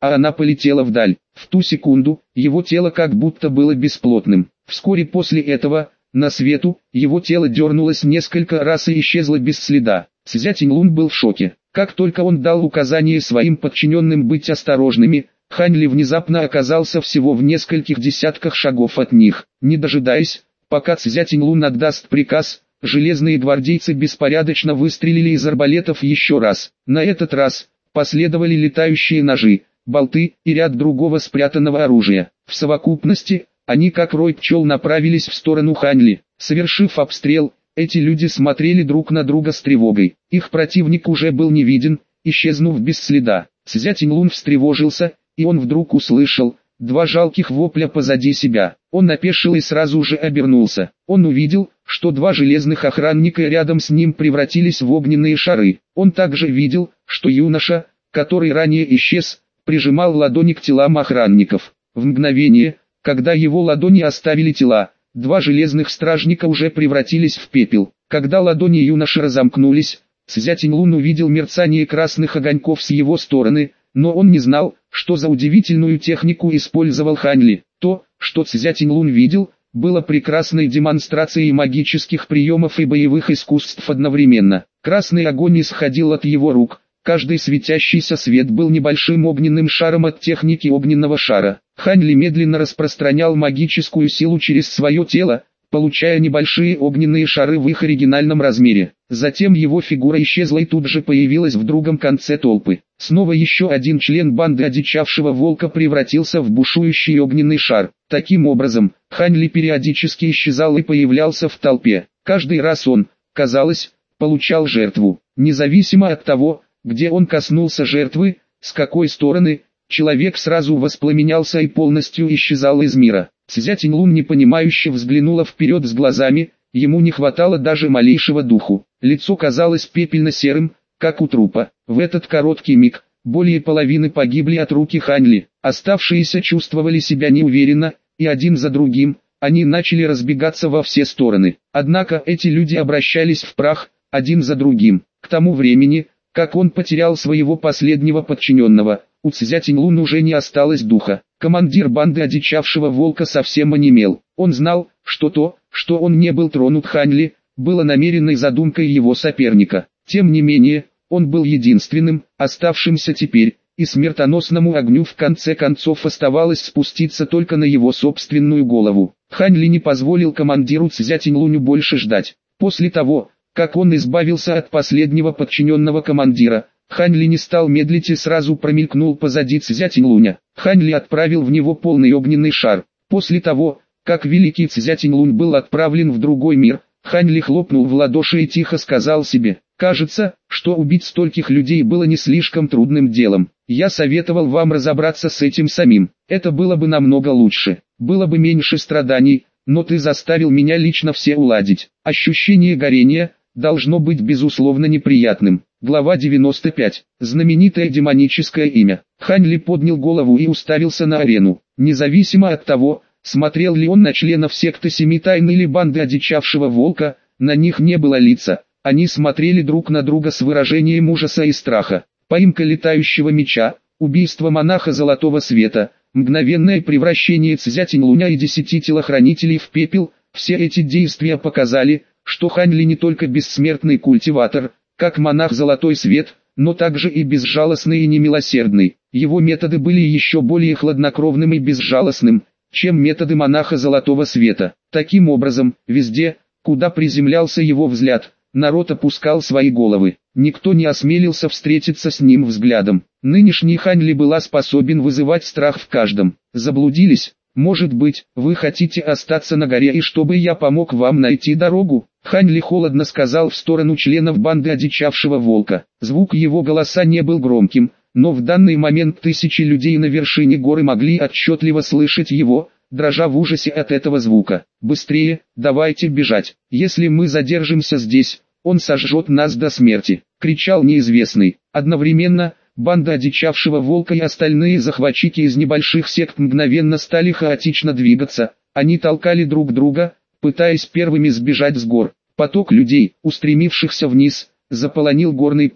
а она полетела вдаль. В ту секунду, его тело как будто было бесплотным. Вскоре после этого, на свету, его тело дернулось несколько раз и исчезло без следа. Цзя Тиньлун был в шоке. Как только он дал указание своим подчиненным быть осторожными, Хань Ли внезапно оказался всего в нескольких десятках шагов от них. Не дожидаясь, пока Цзя Тиньлун отдаст приказ, железные гвардейцы беспорядочно выстрелили из арбалетов еще раз. На этот раз последовали летающие ножи, болты и ряд другого спрятанного оружия. В совокупности, они как рой пчел направились в сторону Хань Ли. Совершив обстрел, эти люди смотрели друг на друга с тревогой. Их противник уже был не виден, исчезнув без следа. Цзя Тиньлун встревожился, и он вдруг услышал два жалких вопля позади себя. Он опешил и сразу же обернулся. Он увидел, что два железных охранника рядом с ним превратились в огненные шары. Он также видел, что юноша, который ранее исчез, прижимал ладони к телам охранников. В мгновение, когда его ладони оставили тела, два железных стражника уже превратились в пепел. Когда ладони юноши разомкнулись, Цзя Тиньлун увидел мерцание красных огоньков с его стороны, но он не знал, что за удивительную технику использовал Хань Ли. То, что Цзя Тиньлун видел, было прекрасной демонстрацией магических приемов и боевых искусств одновременно. Красный огонь исходил от его рук, каждый светящийся свет был небольшим огненным шаром от техники огненного шара. Хань Ли медленно распространял магическую силу через свое тело, получая небольшие огненные шары в их оригинальном размере. Затем его фигура исчезла и тут же появилась в другом конце толпы. Снова еще один член банды одичавшего волка превратился в бушующий огненный шар. Таким образом, Хань Ли периодически исчезал и появлялся в толпе. Каждый раз он, казалось, получал жертву. Независимо от того, где он коснулся жертвы, с какой стороны, человек сразу воспламенялся и полностью исчезал из мира. Цзя Тиньлун непонимающе взглянула вперед с глазами, ему не хватало даже малейшего духу. Лицо казалось пепельно-серым, как у трупа. В этот короткий миг, более половины погибли от руки Хань Ли. Оставшиеся чувствовали себя неуверенно, и один за другим, они начали разбегаться во все стороны. Однако эти люди обращались в прах, один за другим. К тому времени, как он потерял своего последнего подчиненного, у Цзя Тиньлун уже не осталось духа. Командир банды одичавшего волка совсем онемел. Он знал, что то, что он не был тронут Хань Ли, было намеренной задумкой его соперника. Тем не менее, он был единственным, оставшимся теперь, и смертоносному огню в конце концов оставалось спуститься только на его собственную голову. Хань Ли не позволил командиру Цзя Тиньлуню больше ждать. После того, как он избавился от последнего подчиненного командира, Хань Ли не стал медлить и сразу промелькнул позади Цзя Тиньлуня. Хань Ли отправил в него полный огненный шар. После того, как великий Цзя Тиньлунь был отправлен в другой мир, Хань Ли хлопнул в ладоши и тихо сказал себе: «Кажется, что убить стольких людей было не слишком трудным делом. Я советовал вам разобраться с этим самим. Это было бы намного лучше, было бы меньше страданий, но ты заставил меня лично все уладить». Ощущение горения должно быть безусловно неприятным. Глава 95. Знаменитое демоническое имя. Хань Ли поднял голову и уставился на арену. Независимо от того, смотрел ли он на членов секты Семи Тайн или банды одичавшего волка, на них не было лица. Они смотрели друг на друга с выражением ужаса и страха. Поимка летающего меча, убийство монаха Золотого Света, мгновенное превращение Цзя Тиньлуня и 10 телохранителей в пепел – все эти действия показали, что Хань Ли не только бессмертный культиватор, как монах Золотой Свет, но также и безжалостный и немилосердный. Его методы были еще более хладнокровным и безжалостным, чем методы монаха Золотого Света. Таким образом, везде, куда приземлялся его взгляд, народ опускал свои головы. Никто не осмелился встретиться с ним взглядом. Нынешний Хань Ли была способен вызывать страх в каждом. Заблудились? Может быть, вы хотите остаться на горе и чтобы я помог вам найти дорогу? Хань Ли холодно сказал в сторону членов банды одичавшего волка. Звук его голоса не был громким, но в данный момент тысячи людей на вершине горы могли отчетливо слышать его, дрожа в ужасе от этого звука. «Быстрее, давайте бежать. Если мы задержимся здесь, он сожжет нас до смерти», — кричал неизвестный. Одновременно, банда одичавшего волка и остальные захватчики из небольших сект мгновенно стали хаотично двигаться. Они толкали друг друга, пытаясь первыми сбежать с гор. Поток людей, устремившихся вниз, заполонил горный путь.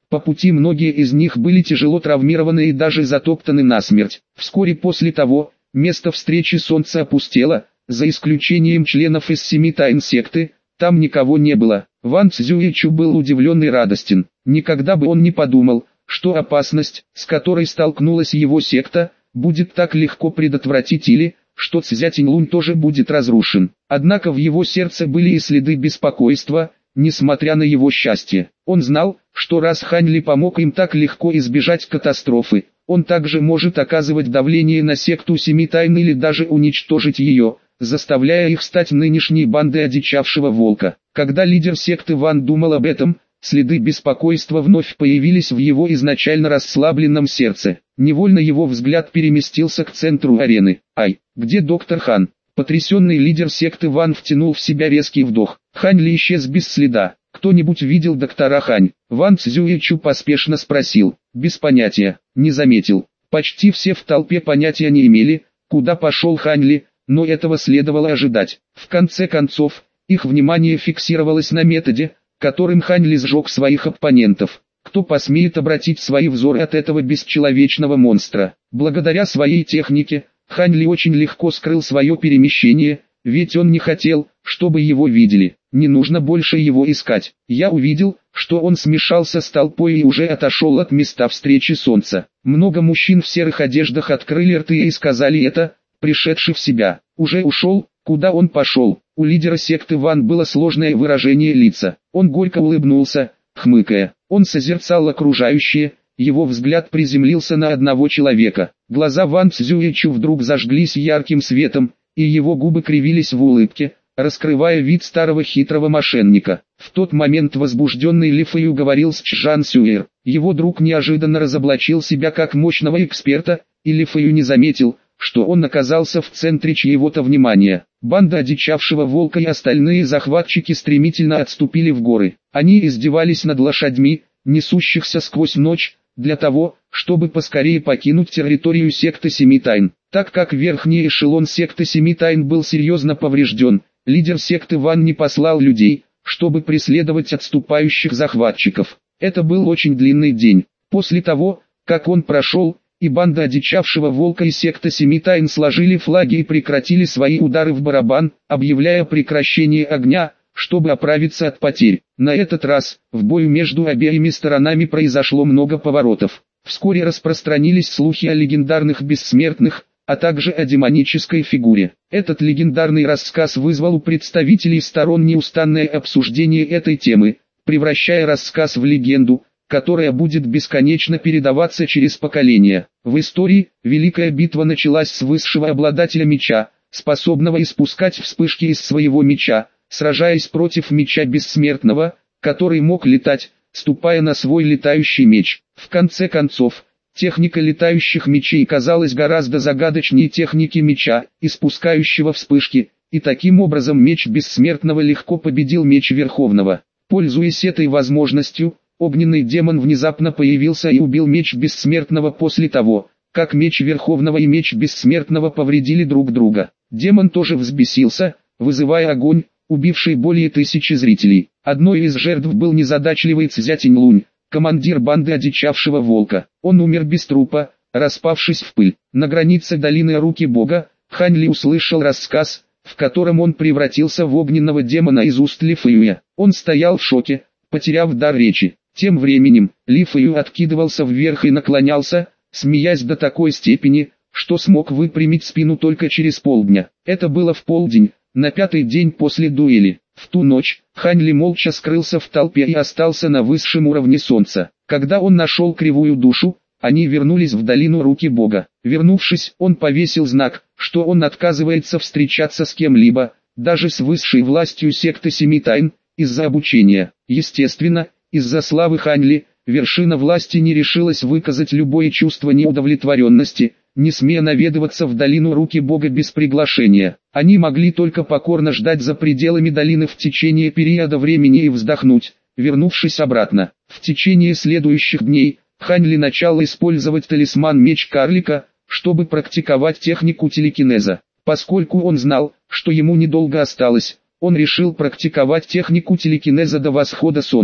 По пути многие из них были тяжело травмированы и даже затоптаны насмерть. Вскоре после того, место встречи солнца опустело, за исключением членов из 7 тайн секты, там никого не было. Ван Цзюйчу был удивлен и радостен. Никогда бы он не подумал, что опасность, с которой столкнулась его секта, будет так легко предотвратить или, что Цзятинь-Лунь тоже будет разрушен. Однако в его сердце были и следы беспокойства, несмотря на его счастье. Он знал, что раз Хань Ли помог им так легко избежать катастрофы, он также может оказывать давление на секту 7 тайн или даже уничтожить ее, заставляя их стать нынешней бандой одичавшего волка. Когда лидер секты Ван думал об этом, следы беспокойства вновь появились в его изначально расслабленном сердце. Невольно его взгляд переместился к центру арены. «Ай, где доктор Хан?» Потрясенный лидер секты Ван втянул в себя резкий вдох. Хань Ли исчез без следа. «Кто-нибудь видел доктора Хань?» Ван Цзюйчу поспешно спросил. «Без понятия, не заметил». Почти все в толпе понятия не имели, куда пошел Хань Ли, но этого следовало ожидать. В конце концов, их внимание фиксировалось на методе, которым Хань Ли сжег своих оппонентов. Кто посмеет обратить свои взоры от этого бесчеловечного монстра? Благодаря своей технике, Хань Ли очень легко скрыл свое перемещение, ведь он не хотел, чтобы его видели. Не нужно больше его искать. Я увидел, что он смешался с толпой и уже отошел от места встречи солнца. Много мужчин в серых одеждах открыли рты и сказали это, пришедший в себя. Уже ушел, куда он пошел? У лидера секты Ван было сложное выражение лица. Он горько улыбнулся, хмыкая. Он созерцал окружающее, его взгляд приземлился на одного человека. Глаза Ван Цзюйчу вдруг зажглись ярким светом, и его губы кривились в улыбке, раскрывая вид старого хитрого мошенника. В тот момент возбужденный Ли Фэю говорил с Чжан Сюэр. Его друг неожиданно разоблачил себя как мощного эксперта, и Ли Фэю не заметил, что он оказался в центре чьего-то внимания. Банда одичавшего волка и остальные захватчики стремительно отступили в горы. Они издевались над лошадьми, несущихся сквозь ночь, для того, чтобы поскорее покинуть территорию секты 7 тайн. Так как верхний эшелон секты 7 тайн был серьезно поврежден, лидер секты Ван не послал людей, чтобы преследовать отступающих захватчиков. Это был очень длинный день. После того, как он прошел, и банда одичавшего волка и секта 7 тайн сложили флаги и прекратили свои удары в барабан, объявляя прекращение огня, чтобы оправиться от потерь. На этот раз, в бою между обеими сторонами произошло много поворотов. Вскоре распространились слухи о легендарных бессмертных, а также о демонической фигуре. Этот легендарный рассказ вызвал у представителей сторон неустанное обсуждение этой темы, превращая рассказ в легенду, которая будет бесконечно передаваться через поколения. В истории, Великая битва началась с высшего обладателя меча, способного испускать вспышки из своего меча, сражаясь против меча бессмертного, который мог летать, ступая на свой летающий меч. В конце концов, техника летающих мечей казалась гораздо загадочнее техники меча, испускающего вспышки, и таким образом меч бессмертного легко победил меч Верховного. Пользуясь этой возможностью, огненный демон внезапно появился и убил меч бессмертного после того, как меч Верховного и меч бессмертного повредили друг друга. Демон тоже взбесился, вызывая огонь, убивший более 1000 зрителей. Одной из жертв был незадачливый Цзятинь-Лунь, командир банды одичавшего волка. Он умер без трупа, распавшись в пыль. На границе долины Руки Бога, Хань Ли услышал рассказ, в котором он превратился в огненного демона из уст Ли Фэюя. Он стоял в шоке, потеряв дар речи. Тем временем, Ли Фэю откидывался вверх и наклонялся, смеясь до такой степени, что смог выпрямить спину только через полдня. Это было в полдень, на 5-й день после дуэли. В ту ночь, Хань Ли молча скрылся в толпе и остался на высшем уровне солнца. Когда он нашел кривую душу, они вернулись в долину Руки Бога. Вернувшись, он повесил знак, что он отказывается встречаться с кем-либо, даже с высшей властью секты 7 тайн, из-за обучения. Естественно, из-за славы Хань Ли, вершина власти не решилась выказать любое чувство неудовлетворенности, не смея наведываться в долину Руки Бога без приглашения. Они могли только покорно ждать за пределами долины в течение периода времени и вздохнуть, вернувшись обратно. В течение следующих дней, Хань Ли начал использовать талисман Меч Карлика, чтобы практиковать технику телекинеза. Поскольку он знал, что ему недолго осталось, он решил практиковать технику телекинеза до восхода солнца.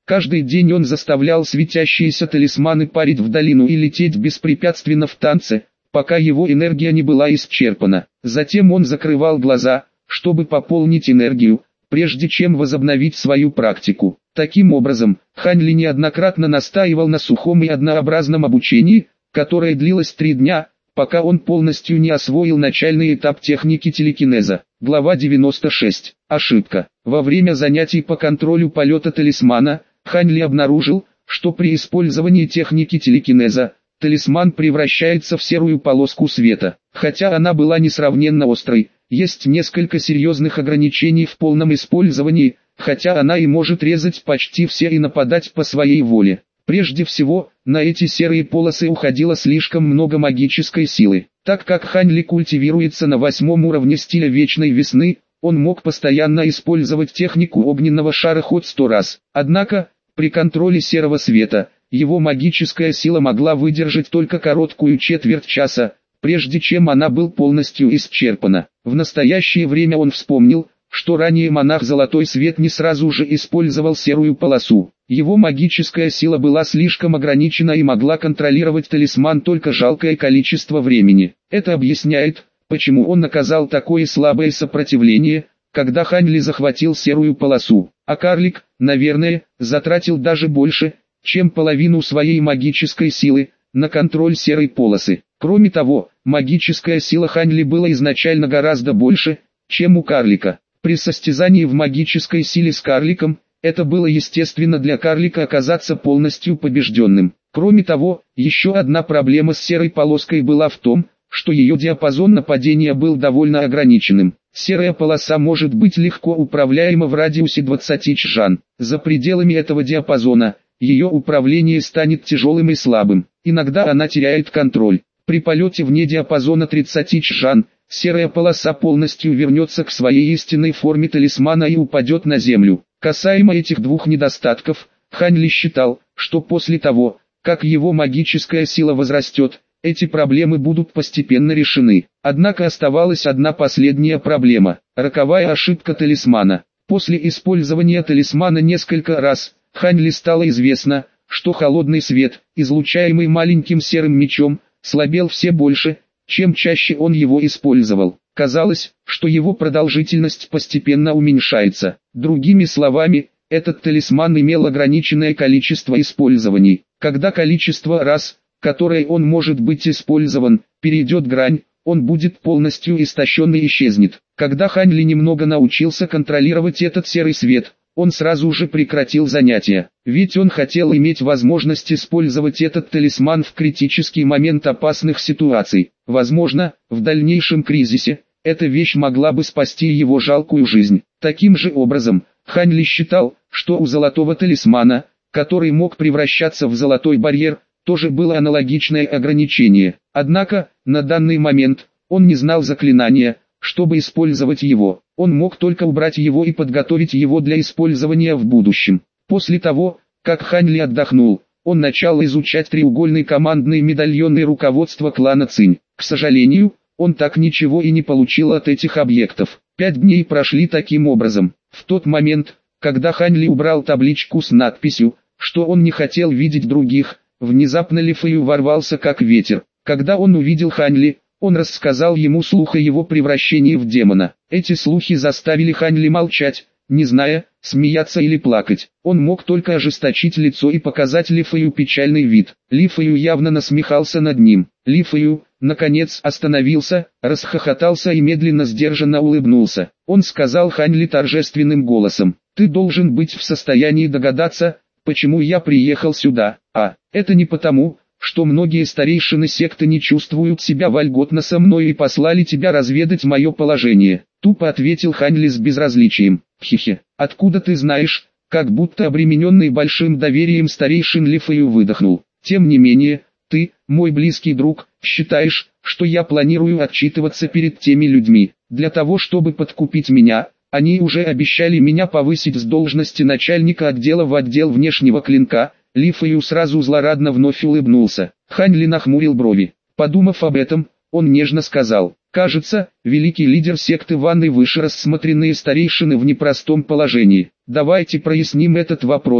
Каждый день он заставлял светящиеся талисманы парить в долину и лететь беспрепятственно в танце, пока его энергия не была исчерпана. Затем он закрывал глаза, чтобы пополнить энергию, прежде чем возобновить свою практику. Таким образом, Хань Ли неоднократно настаивал на сухом и однообразном обучении, которое длилось 3 дня, пока он полностью не освоил начальный этап техники телекинеза. Глава 96. Ошибка. Во время занятий по контролю полета талисмана, Хань Ли обнаружил, что при использовании техники телекинеза, талисман превращается в серую полоску света. Хотя она была несравненно острой, есть несколько серьезных ограничений в полном использовании, хотя она и может резать почти все и нападать по своей воле. Прежде всего, на эти серые полосы уходило слишком много магической силы. Так как Хань Ли культивируется на 8-м уровне стиля Вечной Весны, он мог постоянно использовать технику огненного шара хоть 100 раз. Однако, при контроле серого света, его магическая сила могла выдержать только короткую четверть часа, прежде чем она была полностью исчерпана. В настоящее время он вспомнил, что ранее монах Золотой Свет не сразу же использовал серую полосу. Его магическая сила была слишком ограничена и могла контролировать талисман только жалкое количество времени. Это объясняет, почему он оказал такое слабое сопротивление, когда Хань Ли захватил серую полосу. А карлик, наверное, затратил даже больше, чем половину своей магической силы, на контроль серой полосы. Кроме того, магическая сила Хань Ли была изначально гораздо больше, чем у карлика. При состязании в магической силе с карликом, это было естественно для карлика оказаться полностью побежденным. Кроме того, еще одна проблема с серой полоской была в том, что ее диапазон нападения был довольно ограниченным. Серая полоса может быть легко управляема в радиусе 20 чжан. За пределами этого диапазона, ее управление станет тяжелым и слабым. Иногда она теряет контроль. При полете вне диапазона 30 чжан, серая полоса полностью вернется к своей истинной форме талисмана и упадет на землю. Касаемо этих двух недостатков, Хань Ли считал, что после того, как его магическая сила возрастет, эти проблемы будут постепенно решены. Однако оставалась одна последняя проблема – роковая ошибка талисмана. После использования талисмана несколько раз, Хань Ли стало известно, что холодный свет, излучаемый маленьким серым мечом, слабел все больше, чем чаще он его использовал. Казалось, что его продолжительность постепенно уменьшается. Другими словами, этот талисман имел ограниченное количество использований. Когда количество раз, которое он может быть использован, перейдет грань, он будет полностью истощен и исчезнет. Когда Хань Ли немного научился контролировать этот серый свет, он сразу же прекратил занятия, ведь он хотел иметь возможность использовать этот талисман в критический момент опасных ситуаций. Возможно, в дальнейшем кризисе, эта вещь могла бы спасти его жалкую жизнь. Таким же образом, Хань Ли считал, что у золотого талисмана, который мог превращаться в золотой барьер, тоже было аналогичное ограничение. Однако, на данный момент, он не знал заклинания, чтобы использовать его. Он мог только убрать его и подготовить его для использования в будущем. После того, как Хань Ли отдохнул, он начал изучать треугольный командный медальон и руководство клана Цинь. К сожалению, он так ничего и не получил от этих объектов. 5 дней прошли таким образом. В тот момент, когда Хань Ли убрал табличку с надписью, что он не хотел видеть других, внезапно Ли Фэю ворвался как ветер. Когда он увидел Хань Ли, он рассказал ему слух о его превращении в демона. Эти слухи заставили Хань Ли молчать, не зная, смеяться или плакать. Он мог только ожесточить лицо и показать Ли Фэю печальный вид. Ли Фэю явно насмехался над ним. Ли Фэю, наконец, остановился, расхохотался и медленно сдержанно улыбнулся. Он сказал Хань Ли торжественным голосом: «Ты должен быть в состоянии догадаться, почему я приехал сюда. Это не потому, что многие старейшины секты не чувствуют себя вольготно со мной и послали тебя разведать мое положение», — тупо ответил Хань Ли с безразличием. «Хе-хе, откуда ты знаешь?» Как будто обремененный большим доверием старейшин Ли Фэю выдохнул. «Тем не менее, ты, мой близкий друг, считаешь, что я планирую отчитываться перед теми людьми. Для того, чтобы подкупить меня, они уже обещали меня повысить с должности начальника отдела в отдел внешнего клинка». Ли Фэю сразу злорадно вновь улыбнулся. Хань Ли нахмурил брови. Подумав об этом, он нежно сказал: «Кажется, великий лидер секты Ван и выше рассмотренные старейшины в непростом положении. Давайте проясним этот вопрос,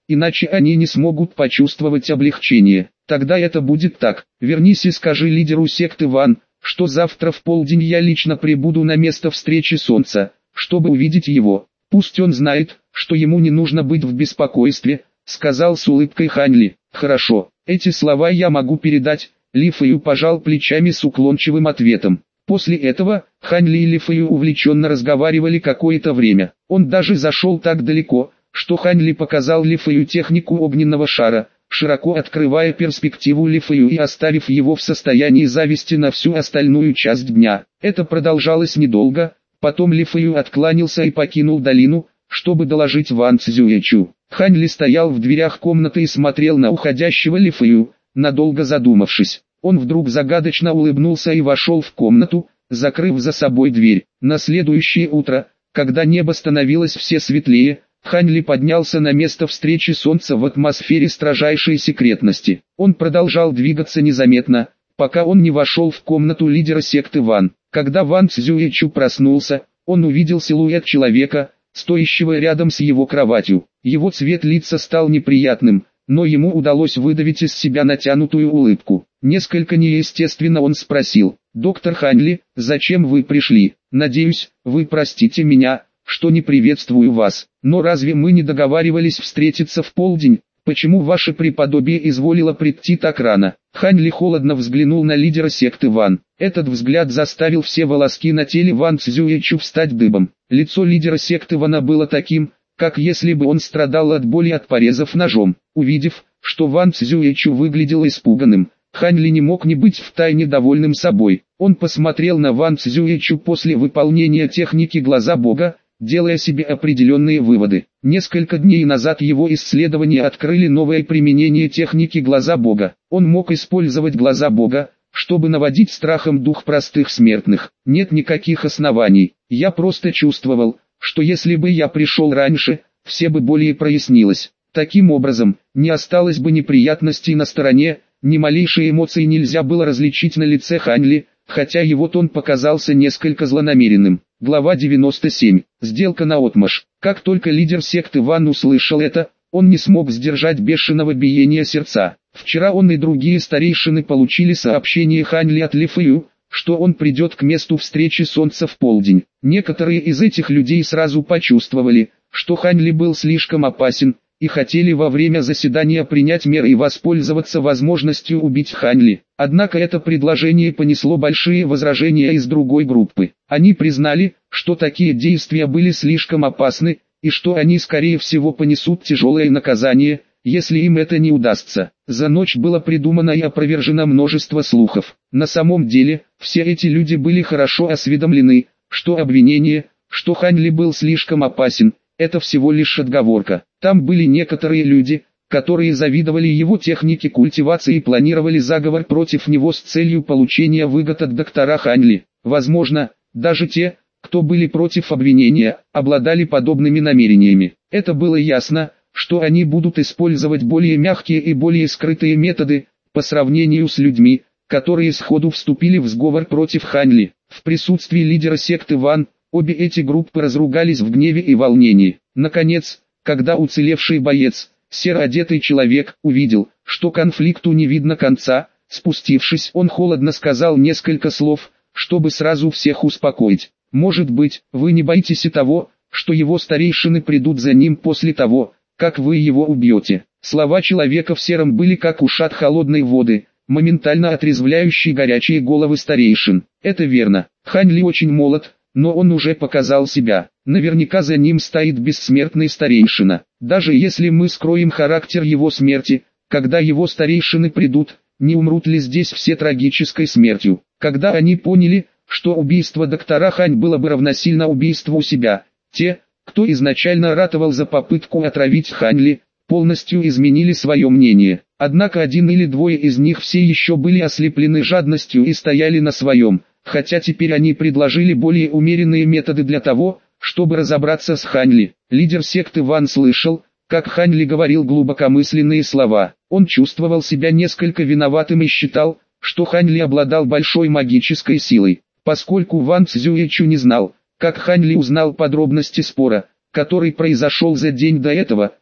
иначе они не смогут почувствовать облегчение. Тогда это будет так. Вернись и скажи лидеру секты Ван, что завтра в полдень я лично прибуду на место встречи Солнца, чтобы увидеть его. Пусть он знает, что ему не нужно быть в беспокойстве, сказал с улыбкой Хань Ли. Хорошо, эти слова я могу передать. Ли Фэю пожал плечами с уклончивым ответом. После этого, Хань Ли и Ли Фэю увлеченно разговаривали какое-то время. Он даже зашел так далеко, что Хань Ли показал Ли Фэю технику огненного шара, широко открывая перспективу Ли Фэю и оставив его в состоянии зависти на всю остальную часть дня. Это продолжалось недолго, потом Ли Фэю откланялся и покинул долину, чтобы доложить Ван Цзюэчу. Хань Ли стоял в дверях комнаты и смотрел на уходящего Ли Фэю, надолго задумавшись. Он вдруг загадочно улыбнулся и вошел в комнату, закрыв за собой дверь. На следующее утро, когда небо становилось все светлее, Хань Ли поднялся на место встречи Солнца в атмосфере строжайшей секретности. Он продолжал двигаться незаметно, пока он не вошел в комнату лидера секты Ван. Когда Ван Цзюэчу проснулся, он увидел силуэт человека, стоящего рядом с его кроватью. Его цвет лица стал неприятным, но ему удалось выдавить из себя натянутую улыбку. Несколько неестественно он спросил: «Доктор Хань Ли, зачем вы пришли? Надеюсь, вы простите меня, что не приветствую вас, но разве мы не договаривались встретиться в полдень? Почему ваше преподобие изволило прийти так рано?» Хань Ли холодно взглянул на лидера секты Ван. Этот взгляд заставил все волоски на теле Ван Цзюэчу встать дыбом. Лицо лидера секты Вана было таким, как если бы он страдал от боли от порезов ножом. Увидев, что Ван Цзюэчу выглядел испуганным, Хань Ли не мог не быть втайне довольным собой. Он посмотрел на Ван Цзюэчу после выполнения техники глаза Бога, делая себе определенные выводы. Несколько дней назад его исследования открыли новое применение техники глаза Бога. Он мог использовать глаза Бога, чтобы наводить страхом дух простых смертных. Нет никаких оснований. Я просто чувствовал, что если бы я пришел раньше, все бы более прояснилось. Таким образом, не осталось бы неприятностей на стороне, ни малейшей эмоции нельзя было различить на лице Хань Ли, хотя его тон показался несколько злонамеренным. Глава 97. Сделка наотмашь. Как только лидер секты Ван услышал это, он не смог сдержать бешеного биения сердца. Вчера он и другие старейшины получили сообщение Хань Ли от Ли Фэю, что он придет к месту встречи Солнца в полдень. Некоторые из этих людей сразу почувствовали, что Хань Ли был слишком опасен, и хотели во время заседания принять меры и воспользоваться возможностью убить Хань Ли. Однако это предложение понесло большие возражения из другой группы. Они признали, что такие действия были слишком опасны, и что они скорее всего понесут тяжелое наказание, если им это не удастся. За ночь было придумано и опровержено множество слухов. На самом деле, все эти люди были хорошо осведомлены, что обвинение, что Хань Ли был слишком опасен, это всего лишь отговорка. Там были некоторые люди, которые завидовали его технике культивации и планировали заговор против него с целью получения выгод от доктора Хань Ли. Возможно, даже те, кто были против обвинения, обладали подобными намерениями. Это было ясно, что они будут использовать более мягкие и более скрытые методы, по сравнению с людьми, которые сходу вступили в сговор против Хань Ли. В присутствии лидера секты Ван, обе эти группы разругались в гневе и волнении. Наконец, когда уцелевший боец, серо одетый человек, увидел, что конфликту не видно конца, спустившись, он холодно сказал несколько слов, чтобы сразу всех успокоить. «Может быть, вы не боитесь и того, что его старейшины придут за ним после того, как вы его убьете». Слова человека в сером были как ушат холодной воды, моментально отрезвляющие горячие головы старейшин. Это верно. Хань Ли очень молод, но он уже показал себя. Наверняка за ним стоит бессмертный старейшина. Даже если мы скроем характер его смерти, когда его старейшины придут, не умрут ли здесь все трагической смертью? Когда они поняли, что убийство доктора Хань было бы равносильно убийству себя, те, кто изначально ратовал за попытку отравить Хань Ли, полностью изменили свое мнение. Однако один или двое из них все еще были ослеплены жадностью и стояли на своем, хотя теперь они предложили более умеренные методы для того, чтобы разобраться с Хань Ли. Лидер секты Ван слышал, как Хань Ли говорил глубокомысленные слова. Он чувствовал себя несколько виноватым и считал, что Хань Ли обладал большой магической силой. Поскольку Ван Цзюэчу не знал, как Хань Ли узнал подробности спора, который произошел за день до этого,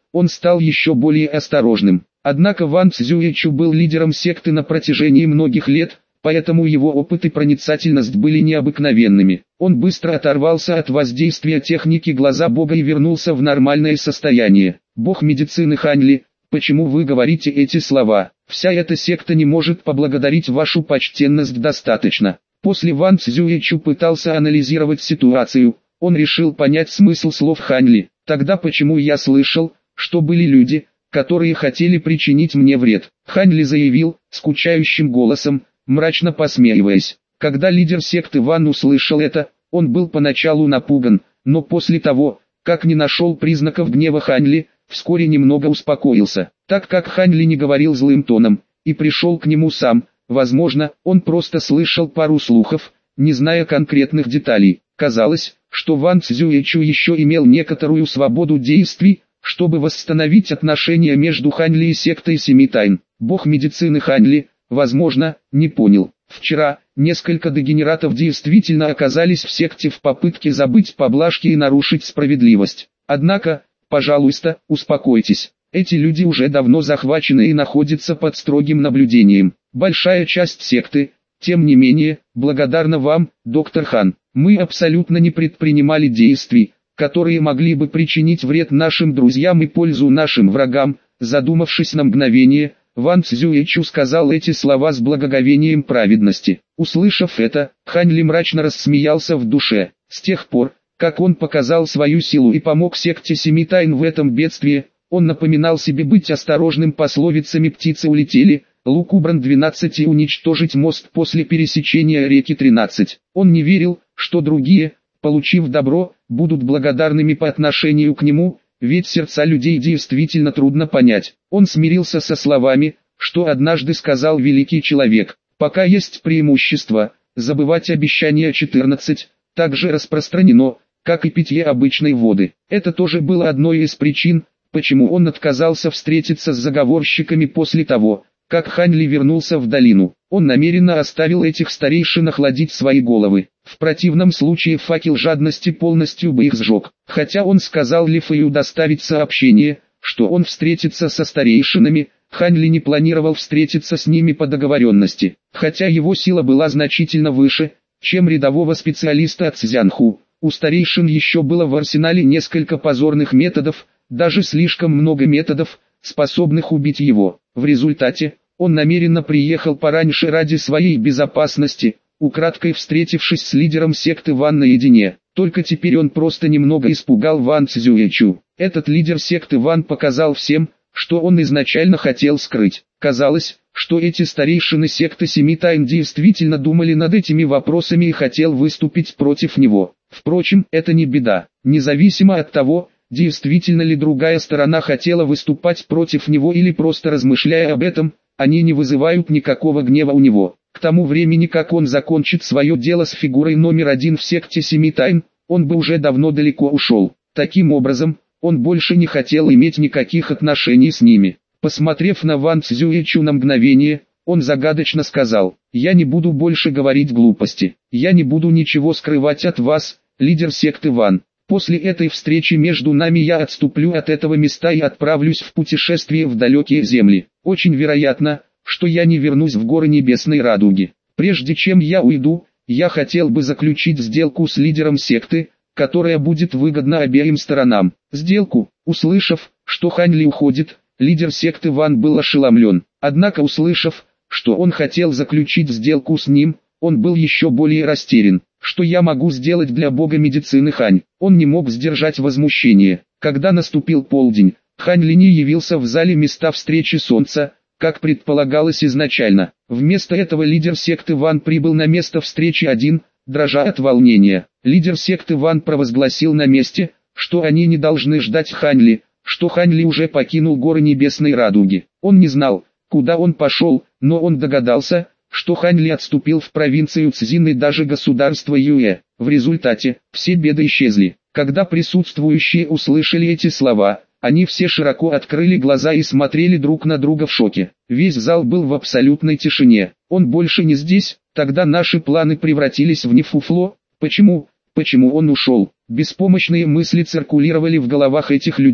он стал еще более осторожным. Однако Ван Цзюэчу был лидером секты на протяжении многих лет, поэтому его опыт и проницательность были необыкновенными. Он быстро оторвался от воздействия техники глаза Бога и вернулся в нормальное состояние. «Бог медицины Ханьли, почему вы говорите эти слова? Вся эта секта не может поблагодарить вашу почтенность достаточно». После Ван Цзюэчу пытался анализировать ситуацию, он решил понять смысл слов Ханьли. «Тогда почему я слышал, что были люди, которые хотели причинить мне вред?» Ханьли заявил, скучающим голосом, мрачно посмеиваясь. Когда лидер секты Ван услышал это, он был поначалу напуган, но после того, как не нашел признаков гнева Ханьли, вскоре немного успокоился. Так как Ханьли не говорил злым тоном, и пришел к нему сам, возможно, он просто слышал пару слухов, не зная конкретных деталей. Казалось, что Ван Цзюэчу еще имел некоторую свободу действий, чтобы восстановить отношения между Ханьли и сектой Семи Тайн. Бог медицины Ханьли, возможно, не понял. Вчера, несколько дегенератов действительно оказались в секте в попытке забыть поблажки и нарушить справедливость. Однако, пожалуйста, успокойтесь. Эти люди уже давно захвачены и находятся под строгим наблюдением. Большая часть секты, тем не менее, благодарна вам, доктор Хан. Мы абсолютно не предпринимали действий, которые могли бы причинить вред нашим друзьям и пользу нашим врагам. Задумавшись на мгновение, Ван Цзюэчу сказал эти слова с благоговением праведности. Услышав это, Ханьли мрачно рассмеялся в душе. С тех пор, как он показал свою силу и помог секте Семи Тайн в этом бедствии, он напоминал себе быть осторожным. Пословицами «птицы улетели», «лук убран 12» и «уничтожить мост после пересечения реки 13». Он не верил, что другие, получив добро, будут благодарными по отношению к нему, ведь сердца людей действительно трудно понять. Он смирился со словами, что однажды сказал великий человек: «Пока есть преимущество, забывать обещания 14, также распространено, как и питье обычной воды». Это тоже было одной из причин, почему он отказался встретиться с заговорщиками после того, как Ханьли вернулся в долину. Он намеренно оставил этих старейшин охладить свои головы. В противном случае факел жадности полностью бы их сжег. Хотя он сказал Ли Фэю доставить сообщение, что он встретится со старейшинами, Ханьли не планировал встретиться с ними по договоренности. Хотя его сила была значительно выше, чем рядового специалиста от Цзянху, у старейшин еще было в арсенале несколько позорных методов, даже слишком много методов, способных убить его. В результате, он намеренно приехал пораньше ради своей безопасности, украдкой встретившись с лидером секты Ван наедине. Только теперь он просто немного испугал Ван Цзюэчу. Этот лидер секты Ван показал всем, что он изначально хотел скрыть. Казалось, что эти старейшины секты Семи Тайн действительно думали над этими вопросами и хотел выступить против него. Впрочем, это не беда. Независимо от того, действительно ли другая сторона хотела выступать против него или просто размышляя об этом, они не вызывают никакого гнева у него. К тому времени, как он закончит свое дело с фигурой номер один в секте Семи Тайн, он бы уже давно далеко ушел. Таким образом, он больше не хотел иметь никаких отношений с ними. Посмотрев на Ван Цзюэчу на мгновение, он загадочно сказал: «Я не буду больше говорить глупости. Я не буду ничего скрывать от вас, лидер секты Ван. После этой встречи между нами я отступлю от этого места и отправлюсь в путешествие в далекие земли. Очень вероятно, что я не вернусь в горы Небесной Радуги. Прежде чем я уйду, я хотел бы заключить сделку с лидером секты, которая будет выгодна обеим сторонам». Сделку. Услышав, что Ханьли уходит, лидер секты Ван был ошеломлен. Однако услышав, что он хотел заключить сделку с ним, он был еще более растерян. Что я могу сделать для бога медицины Хань? Он не мог сдержать возмущение. Когда наступил полдень, Хань Линь явился в зале места встречи солнца, как предполагалось изначально. Вместо этого лидер секты Ван прибыл на место встречи один, дрожа от волнения. Лидер секты Ван провозгласил на месте, что они не должны ждать Ханьли, что Ханьли уже покинул горы Небесной Радуги. Он не знал, куда он пошел, но он догадался, что Ханьли отступил в провинцию Цзин и даже государство Юэ. В результате, все беды исчезли. Когда присутствующие услышали эти слова, они все широко открыли глаза и смотрели друг на друга в шоке. Весь зал был в абсолютной тишине. Он больше не здесь, тогда наши планы превратились в нефуфло. Почему он ушел? Беспомощные мысли циркулировали в головах этих людей.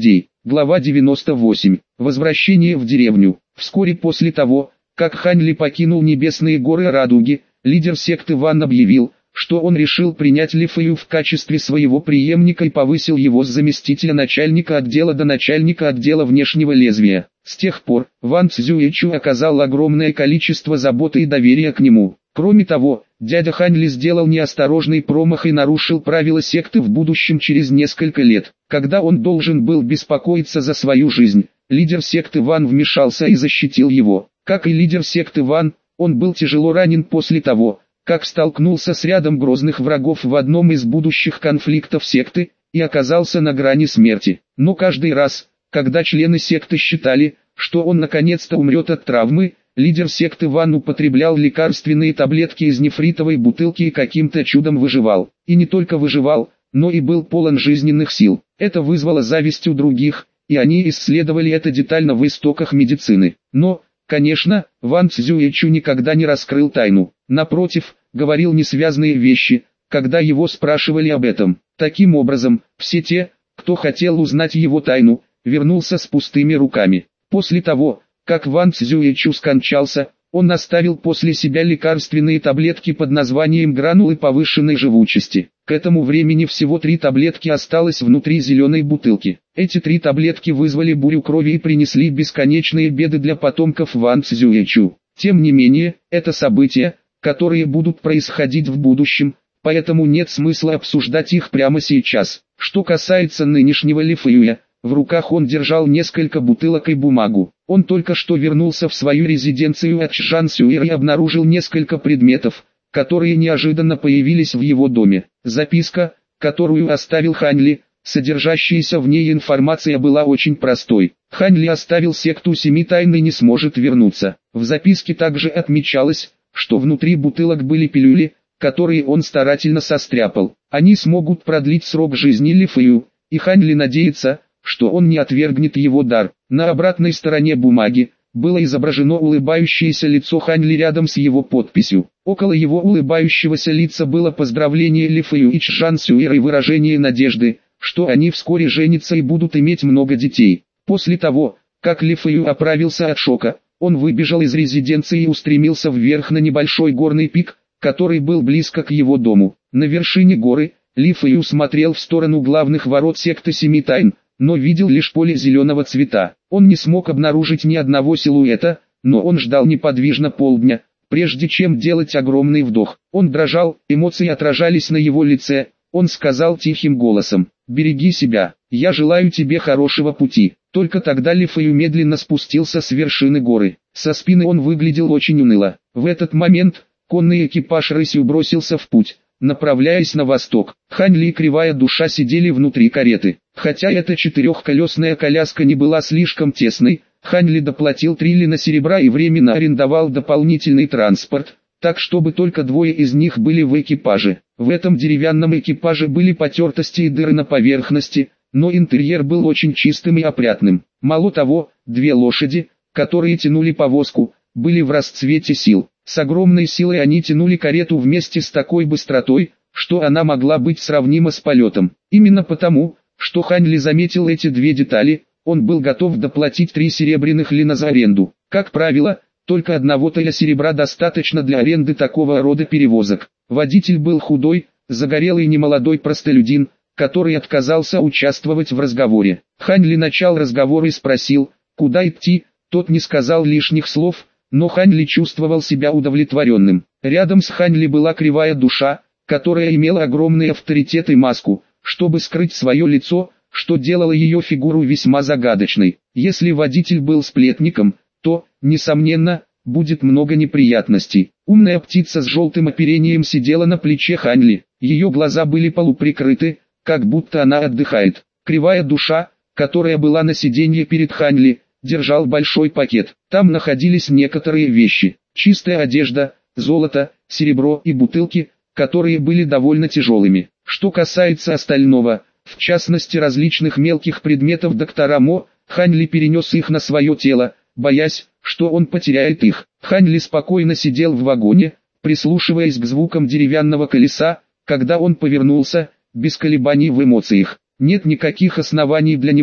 Глава 98. Возвращение в деревню. Вскоре после того, как Хань Ли покинул небесные горы Радуги, лидер секты Ван объявил, что он решил принять Ли Фэю в качестве своего преемника и повысил его с заместителя начальника отдела до начальника отдела внешнего лезвия. С тех пор, Ван Цзюэчу оказал огромное количество заботы и доверия к нему. Кроме того, дядя Хань Ли сделал неосторожный промах и нарушил правила секты в будущем через несколько лет. Когда он должен был беспокоиться за свою жизнь, лидер секты Ван вмешался и защитил его. Как и лидер секты Ван, он был тяжело ранен после того, как столкнулся с рядом грозных врагов в одном из будущих конфликтов секты, и оказался на грани смерти. Но каждый раз, когда члены секты считали, что он наконец-то умрет от травмы, лидер секты Ван употреблял лекарственные таблетки из нефритовой бутылки и каким-то чудом выживал. И не только выживал, но и был полон жизненных сил. Это вызвало зависть у других, и они исследовали это детально в истоках медицины. Но, конечно, Ван Цзюэчу никогда не раскрыл тайну. Напротив, говорил несвязные вещи, когда его спрашивали об этом. Таким образом, все те, кто хотел узнать его тайну, вернулся с пустыми руками. После того, как Ван Цзюэчу скончался, он оставил после себя лекарственные таблетки под названием гранулы повышенной живучести. К этому времени всего 3 таблетки осталось внутри зеленой бутылки. Эти 3 таблетки вызвали бурю крови и принесли бесконечные беды для потомков Ван Цзюэчу. Тем не менее, это события, которые будут происходить в будущем, поэтому нет смысла обсуждать их прямо сейчас. Что касается нынешнего Ли Фэюя, в руках он держал несколько бутылок и бумагу. Он только что вернулся в свою резиденцию от Чжансюэра и обнаружил несколько предметов, которые неожиданно появились в его доме. Записка, которую оставил Хань Ли, содержащаяся в ней информация была очень простой. Хань Ли оставил секту 7 тайн и не сможет вернуться. В записке также отмечалось, что внутри бутылок были пилюли, которые он старательно состряпал. Они смогут продлить срок жизни Ли Фэю, и Хань Ли надеется, что он не отвергнет его дар. На обратной стороне бумаги было изображено улыбающееся лицо Хань Ли рядом с его подписью. Около его улыбающегося лица было поздравление Ли Фэю и Чжансюэра и выражение надежды, что они вскоре женятся и будут иметь много детей. После того, как Ли Фэю оправился от шока, он выбежал из резиденции и устремился вверх на небольшой горный пик, который был близко к его дому. На вершине горы, Ли Фэю смотрел в сторону главных ворот секты 7 тайн, но видел лишь поле зеленого цвета. Он не смог обнаружить ни одного силуэта, но он ждал неподвижно полдня, прежде чем делать огромный вдох. Он дрожал, эмоции отражались на его лице. Он сказал тихим голосом: «Береги себя, я желаю тебе хорошего пути». Только тогда Ли Фэю медленно спустился с вершины горы. Со спины он выглядел очень уныло. В этот момент, конный экипаж рысью бросился в путь, направляясь на восток. Хань Ли и Кривая Душа сидели внутри кареты. Хотя эта 4-колесная коляска не была слишком тесной, Хань Ли доплатил 3 лина серебра и временно арендовал дополнительный транспорт, так чтобы только 2 из них были в экипаже. В этом деревянном экипаже были потертости и дыры на поверхности, но интерьер был очень чистым и опрятным. Мало того, 2 лошади, которые тянули повозку, были в расцвете сил. С огромной силой они тянули карету вместе с такой быстротой, что она могла быть сравнима с полетом. Именно потому, что Хань Ли заметил эти 2 детали, он был готов доплатить 3 серебряных лина за аренду. Как правило, только 1 таля серебра достаточно для аренды такого рода перевозок. Водитель был худой, загорелый немолодой простолюдин, который отказался участвовать в разговоре. Хань Ли начал разговор и спросил, куда идти. Тот не сказал лишних слов, но Хань Ли чувствовал себя удовлетворенным. Рядом с Хань Ли была Кривая Душа, которая имела огромный авторитет и маску, чтобы скрыть свое лицо, что делало ее фигуру весьма загадочной. Если водитель был сплетником, то, несомненно, будет много неприятностей. Умная птица с желтым оперением сидела на плече Хань Ли. Ее глаза были полуприкрыты, как будто она отдыхает. Кривая Душа, которая была на сиденье перед Хань Ли, держал большой пакет. Там находились некоторые вещи: чистая одежда, золото, серебро и бутылки, которые были довольно тяжелыми. Что касается остального, в частности различных мелких предметов доктора Мо, Хань Ли перенес их на свое тело, боясь, что он потеряет их. Хань Ли спокойно сидел в вагоне, прислушиваясь к звукам деревянного колеса. Когда он повернулся, без колебаний в эмоциях. Нет никаких оснований для него,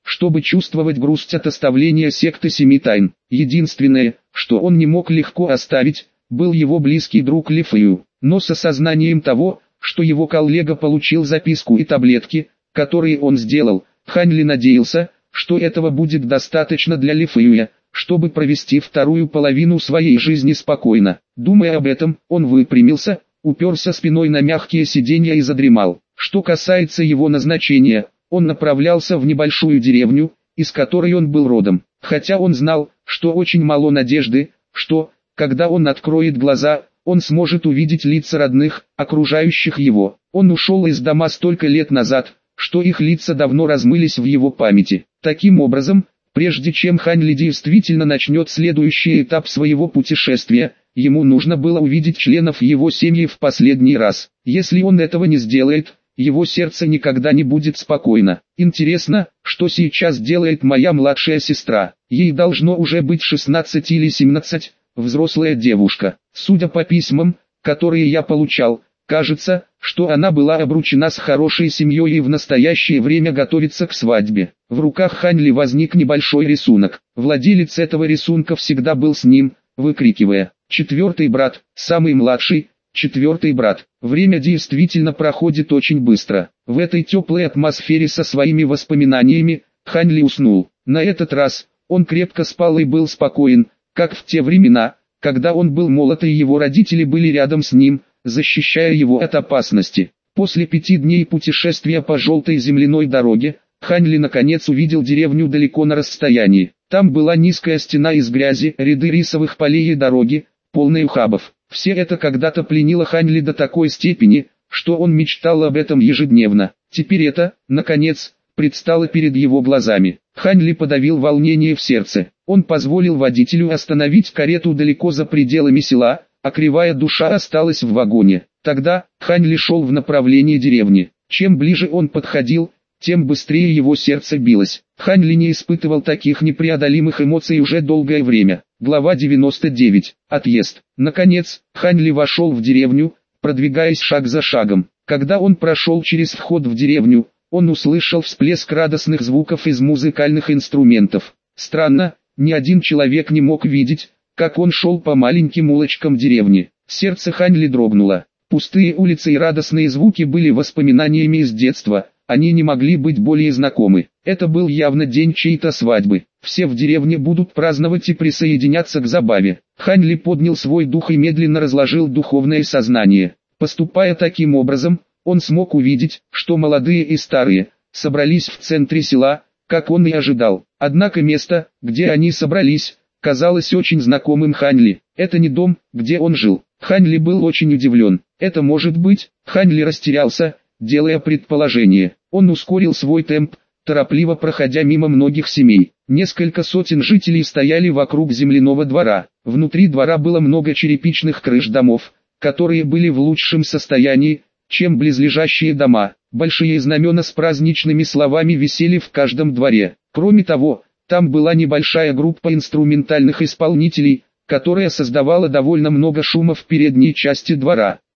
чтобы чувствовать грусть от оставления секты Семи Тайн. Единственное, что он не мог легко оставить, был его близкий друг Ли Фэю. Но с осознанием того, что его коллега получил записку и таблетки, которые он сделал, Хань Ли надеялся, что этого будет достаточно для Ли Фэя, чтобы провести вторую половину своей жизни спокойно. Думая об этом, он выпрямился, уперся спиной на мягкие сиденья и задремал. Что касается его назначения, он направлялся в небольшую деревню, из которой он был родом. Хотя он знал, что очень мало надежды, что, когда он откроет глаза, он сможет увидеть лица родных, окружающих его. Он ушел из дома столько лет назад, что их лица давно размылись в его памяти. Таким образом, прежде чем Хань Ли действительно начнет следующий этап своего путешествия, ему нужно было увидеть членов его семьи в последний раз. Если он этого не сделает, его сердце никогда не будет спокойно. Интересно, что сейчас делает моя младшая сестра. Ей должно уже быть 16 или 17, взрослая девушка. Судя по письмам, которые я получал, кажется, что она была обручена с хорошей семьей и в настоящее время готовится к свадьбе. В руках Хань Ли возник небольшой рисунок. Владелец этого рисунка всегда был с ним, выкрикивая: «Четвертый брат, самый младший, четвертый брат». Время действительно проходит очень быстро. В этой теплой атмосфере со своими воспоминаниями, Хань Ли уснул. На этот раз, он крепко спал и был спокоен, как в те времена, когда он был молод и его родители были рядом с ним, защищая его от опасности. После 5 дней путешествия по желтой земляной дороге, Хань Ли наконец увидел деревню далеко на расстоянии. Там была низкая стена из грязи, ряды рисовых полей и дороги, полные ухабов. Все это когда-то пленило Хань Ли до такой степени, что он мечтал об этом ежедневно. Теперь это, наконец, предстало перед его глазами. Хань Ли подавил волнение в сердце. Он позволил водителю остановить карету далеко за пределами села, а кривая душа осталась в вагоне. Тогда Хань Ли шел в направлении деревни. Чем ближе он подходил, тем быстрее его сердце билось. Хань Ли не испытывал таких непреодолимых эмоций уже долгое время. Глава 99. Отъезд. Наконец, Хань Ли вошел в деревню, продвигаясь шаг за шагом. Когда он прошел через вход в деревню, он услышал всплеск радостных звуков из музыкальных инструментов. Странно, ни один человек не мог видеть, как он шел по маленьким улочкам деревни. Сердце Хань Ли дрогнуло. Пустые улицы и радостные звуки были воспоминаниями из детства, они не могли быть более знакомы. Это был явно день чьей-то свадьбы. Все в деревне будут праздновать и присоединяться к забаве. Хань Ли поднял свой дух и медленно разложил духовное сознание. Поступая таким образом, он смог увидеть, что молодые и старые собрались в центре села, как он и ожидал. Однако место, где они собрались, казалось очень знакомым Хань Ли. Это не дом, где он жил. Хань Ли был очень удивлен. Это может быть? Хань Ли растерялся, делая предположение. Он ускорил свой темп, торопливо проходя мимо многих семей. Несколько сотен жителей стояли вокруг земляного двора. Внутри двора было много черепичных крыш домов, которые были в лучшем состоянии, чем близлежащие дома. Большие знамена с праздничными словами висели в каждом дворе. Кроме того, там была небольшая группа инструментальных исполнителей, которая создавала довольно много шума в передней части двора.